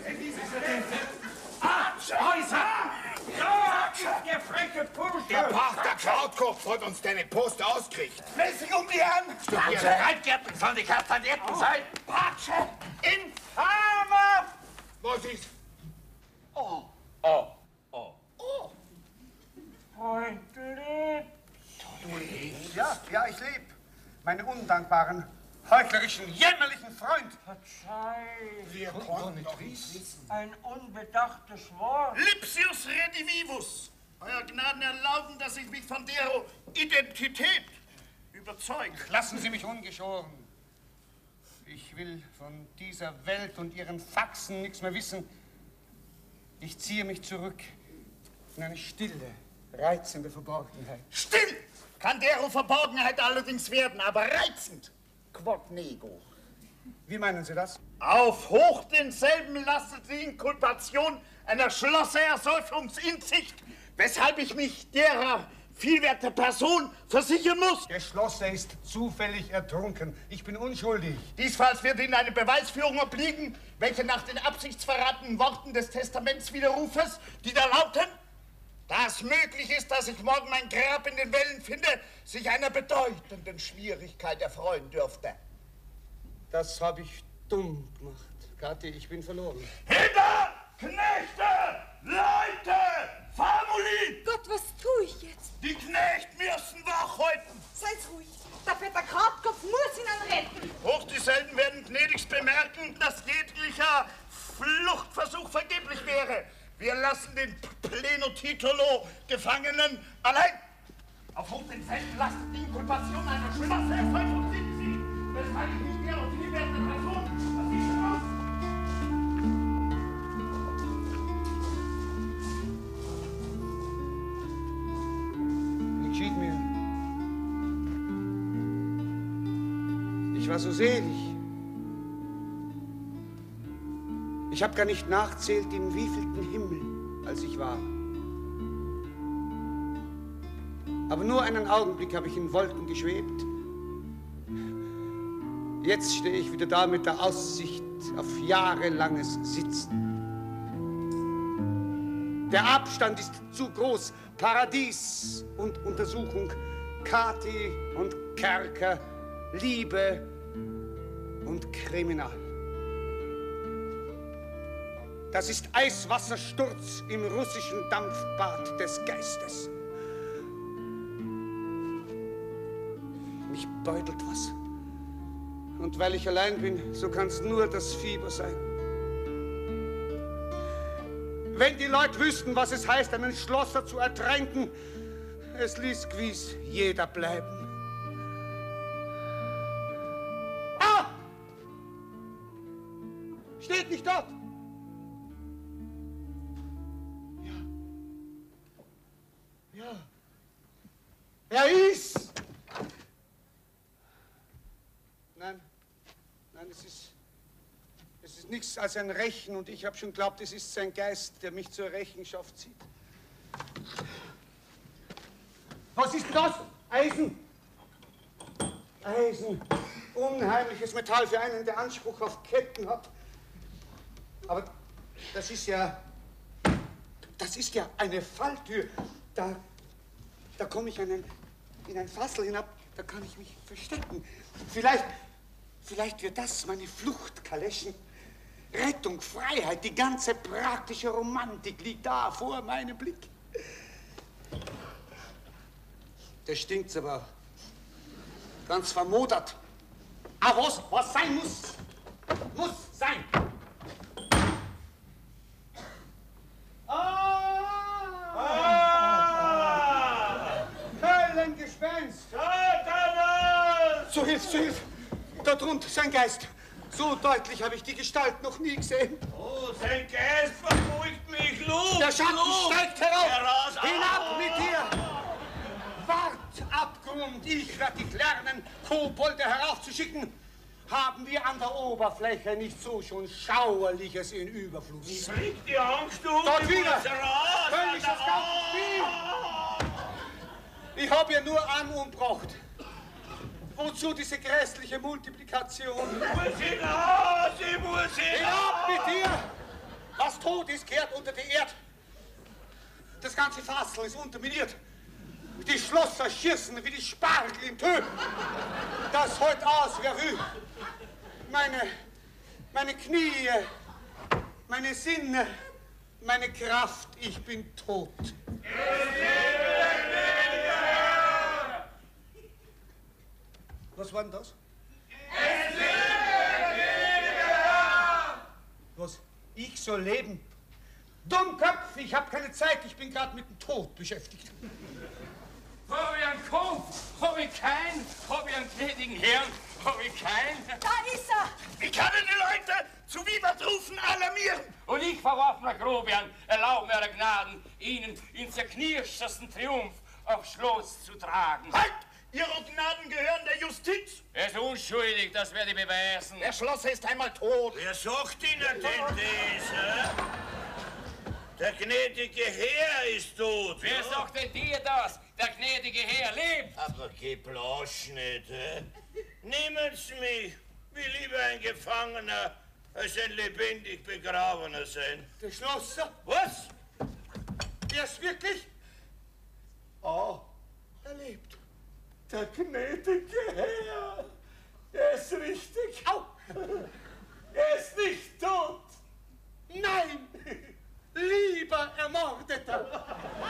K: Häuser! Ja, der freche Bursche!
E: Der Pachter Krautkopf hat uns deine Post ausgekriegt.
K: Lässig um die Herren!
C: Ganze Reitgärten sollen die Kastanierten sein!
K: Patsche! Infamer!
E: Was ist?
K: Oh,
C: Oh, oh.
K: oh! Freund lebt!
A: Du lebst? Ja, ja, ich lebe. Meine undankbaren, heuchlerischen, jämmerlichen Freund.
K: Verzeih!
E: Wir konnten doch nicht wissen.
K: Ein unbedachtes Wort.
J: Lipsius redivivus. Euer Gnaden erlauben, dass ich mich von der Identität überzeuge.
A: Lassen Sie mich ungeschoren. Ich will von dieser Welt und ihren Faxen nichts mehr wissen. Ich ziehe mich zurück in eine stille, reizende Verborgenheit.
J: Still kann deren Verborgenheit allerdings werden, aber reizend. Quod nego.
A: Wie meinen Sie das?
J: Auf hoch denselben lastet die Inkulpation einer Schlosser-Ersäufungsinsicht, weshalb ich mich derer vielwerter Person versichern muss.
A: Der Schlosser ist zufällig ertrunken. Ich bin unschuldig.
J: Diesfalls wird Ihnen eine Beweisführung obliegen, welche nach den absichtsverratenen Worten des Testamentswiderrufes, die da lauten, da es möglich ist, dass ich morgen mein Grab in den Wellen finde, sich einer bedeutenden Schwierigkeit erfreuen dürfte.
A: Das habe ich dumm gemacht. Kathi, ich bin verloren.
J: Hinter! Knechte! Leute! Famuli!
F: Gott, was tue ich jetzt?
J: Die Knecht müssen wachhalten!
F: Seid ruhig. Der Peter Krautkopf muss Ihnen retten.
J: Hoch dieselben werden gnädigst bemerken, dass jeglicher Fluchtversuch vergeblich wäre. Wir lassen den Plenotitolo Gefangenen allein. Auf hoch denselben lastet die Inkulpation einer Schlossersäufung siebzig, weshalb ich nicht der und vielwerte Person versichern muss.
A: Ich schied mir. Ich war so selig. Ich hab gar nicht nachzählt, im wievielten Himmel, als ich war. Aber nur einen Augenblick habe ich in Wolken geschwebt. Jetzt stehe ich wieder da mit der Aussicht auf jahrelanges Sitzen. Der Abstand ist zu groß. Paradies und Untersuchung, Kathi und Kerker, Liebe und Kriminal. Das ist Eiswassersturz im russischen Dampfbad des Geistes. Mich beutelt was. Und weil ich allein bin, so kann es nur das Fieber sein. Wenn die Leute wüssten, was es heißt, einen Schlosser zu ertränken, es ließ gewiss jeder bleiben. Ah! Steht nicht dort! Ja. Ja. Er ist! Nein, nein, es ist, es ist nichts als ein Rechen und ich habe schon geglaubt, es ist sein Geist, der mich zur Rechenschaft zieht. Was ist das? Eisen! Eisen! Unheimliches Metall für einen, der Anspruch auf Ketten hat. Aber das ist ja, das ist ja eine Falltür. Da, da komme ich in ein, in ein Fassel hinab, da kann ich mich verstecken. Vielleicht... Vielleicht wird das meine Flucht, Kaleschen. Rettung, Freiheit, die ganze praktische Romantik liegt da vor meinem Blick. Der stinkt's aber ganz vermodert. Aber was, was sein muss, muss sein. Ah! Ah! Höllengespenst! Satanas! Zu Hilfe, zu Hilfe! Dort drunter, sein Geist. So deutlich habe ich die Gestalt noch nie gesehen.
E: Oh, sein Geist verfolgt mich. Luft,
A: Der Schatten
E: Luft.
A: steigt herauf.
E: Heraus.
A: Hinab
E: Ah.
A: mit dir. Wart, Abgrund. Ich werde dich lernen, Kobolde heraufzuschicken. Haben wir an der Oberfläche nicht so schon Schauerliches in Überfluss?
E: Ich krieg die Angst um.
A: Dort
E: ich
A: wieder.
E: muss Raus,
A: Völlig das ganze Spiel. Ich habe ja nur an und braucht. Wozu diese grässliche Multiplikation?
E: Ich muss hinaus, ich muss hinaus!
A: Hinab mit dir! Was tot ist, kehrt unter die Erde. Das ganze Fassel ist unterminiert. Die Schlosser schießen wie die Spargel im Tö. Das heut aus, wer will. Meine, meine Knie, meine Sinne, meine Kraft, ich bin tot. Was war denn das?
E: Es lebe der gnädige Herr!
A: Was? Ich soll leben? Dummkopf, ich habe keine Zeit, ich bin gerade mit dem Tod beschäftigt.
C: Hab ich einen Kopf? Hab ich keinen? Hab ich einen gnädigen Herrn? Hab ich keinen?
I: Da ist er!
J: Ich kann die Leute zu Widerrufen alarmieren.
C: Und ich, verworfener Grobian, erlaube mir eure Gnaden, Ihnen in zerknirschtesten Triumph aufs Schloss zu tragen.
J: Halt! Ihre Gnaden gehören der Justiz.
C: Er ist unschuldig, das werde ich beweisen.
J: Der Schlosser ist einmal tot.
E: Wer sagt Ihnen denn das? Hä? Der gnädige Herr ist tot.
C: Wer
E: ja?
C: sagt denn dir das? Der gnädige Herr lebt.
E: Aber geblasch nicht. Hä? Nehmen Sie mich, wie lieber ein Gefangener als ein lebendig Begrabener sein.
A: Der Schlosser?
E: Was?
A: Er ist wirklich? Oh, er lebt.
G: Der gnädige Herr, er ist richtig.
A: Au!
G: Er ist nicht tot.
A: Nein! Lieber Ermordeter!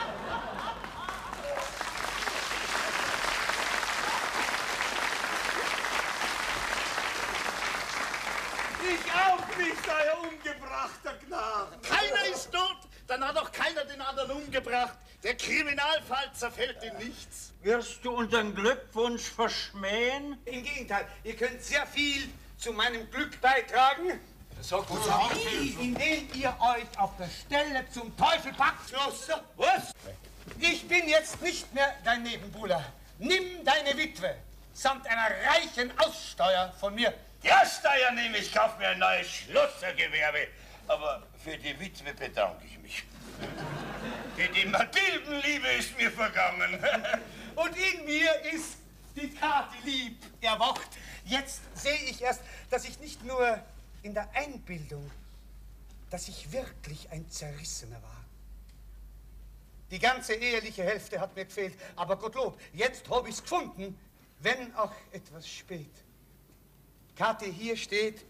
G: Ich auch nicht, euer ungebrachter Gnaden.
J: Keiner ist tot, dann hat auch keiner den anderen umgebracht. Der Kriminalfall zerfällt in nichts.
H: Wirst du unseren Glückwunsch verschmähen?
A: Im Gegenteil, ihr könnt sehr viel zu meinem Glück beitragen.
G: Sagt uns
A: Indem ihr euch auf der Stelle zum Teufel packt, Schlosser.
E: Was?
A: Ich bin jetzt nicht mehr dein Nebenbuhler. Nimm deine Witwe samt einer reichen Aussteuer von mir.
E: Die Aussteuer nehme ich, kauf mir ein neues Schlossergewerbe. Aber für die Witwe bedanke ich mich. Die, die Mathildenliebe ist mir vergangen.
A: Und in mir ist die Kathi lieb erwacht. Jetzt sehe ich erst, dass ich nicht nur in der Einbildung, dass ich wirklich ein Zerrissener war. Die ganze eheliche Hälfte hat mir gefehlt, aber Gottlob, jetzt habe ich's gefunden, wenn auch etwas spät. Kathi, hier steht,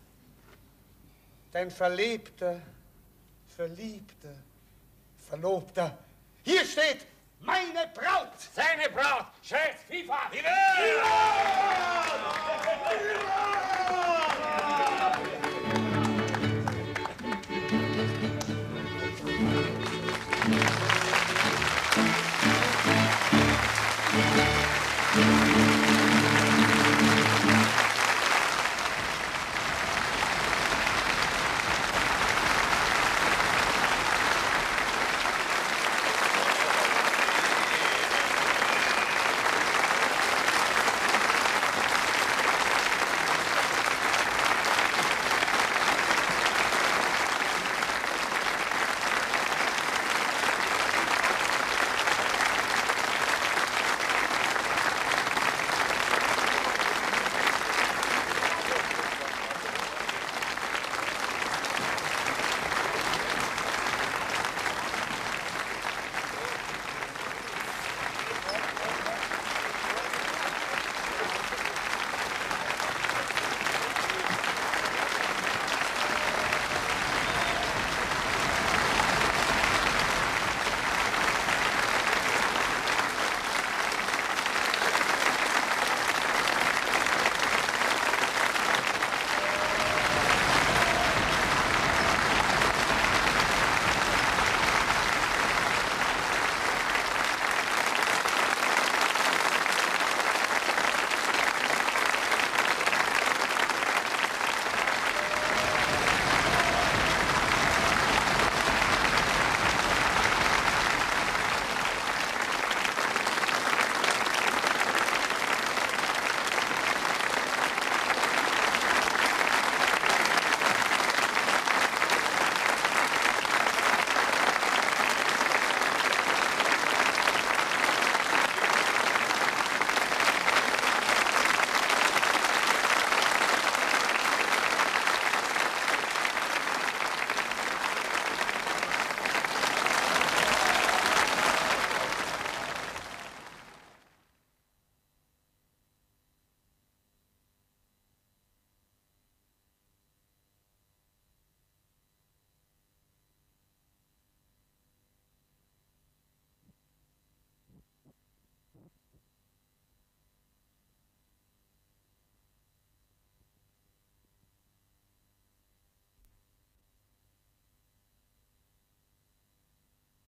A: dein verlebter, verliebter, Verlobter. Hier steht, meine Braut!
C: Seine Braut! Schreit FIFA!
A: Viva! Viva!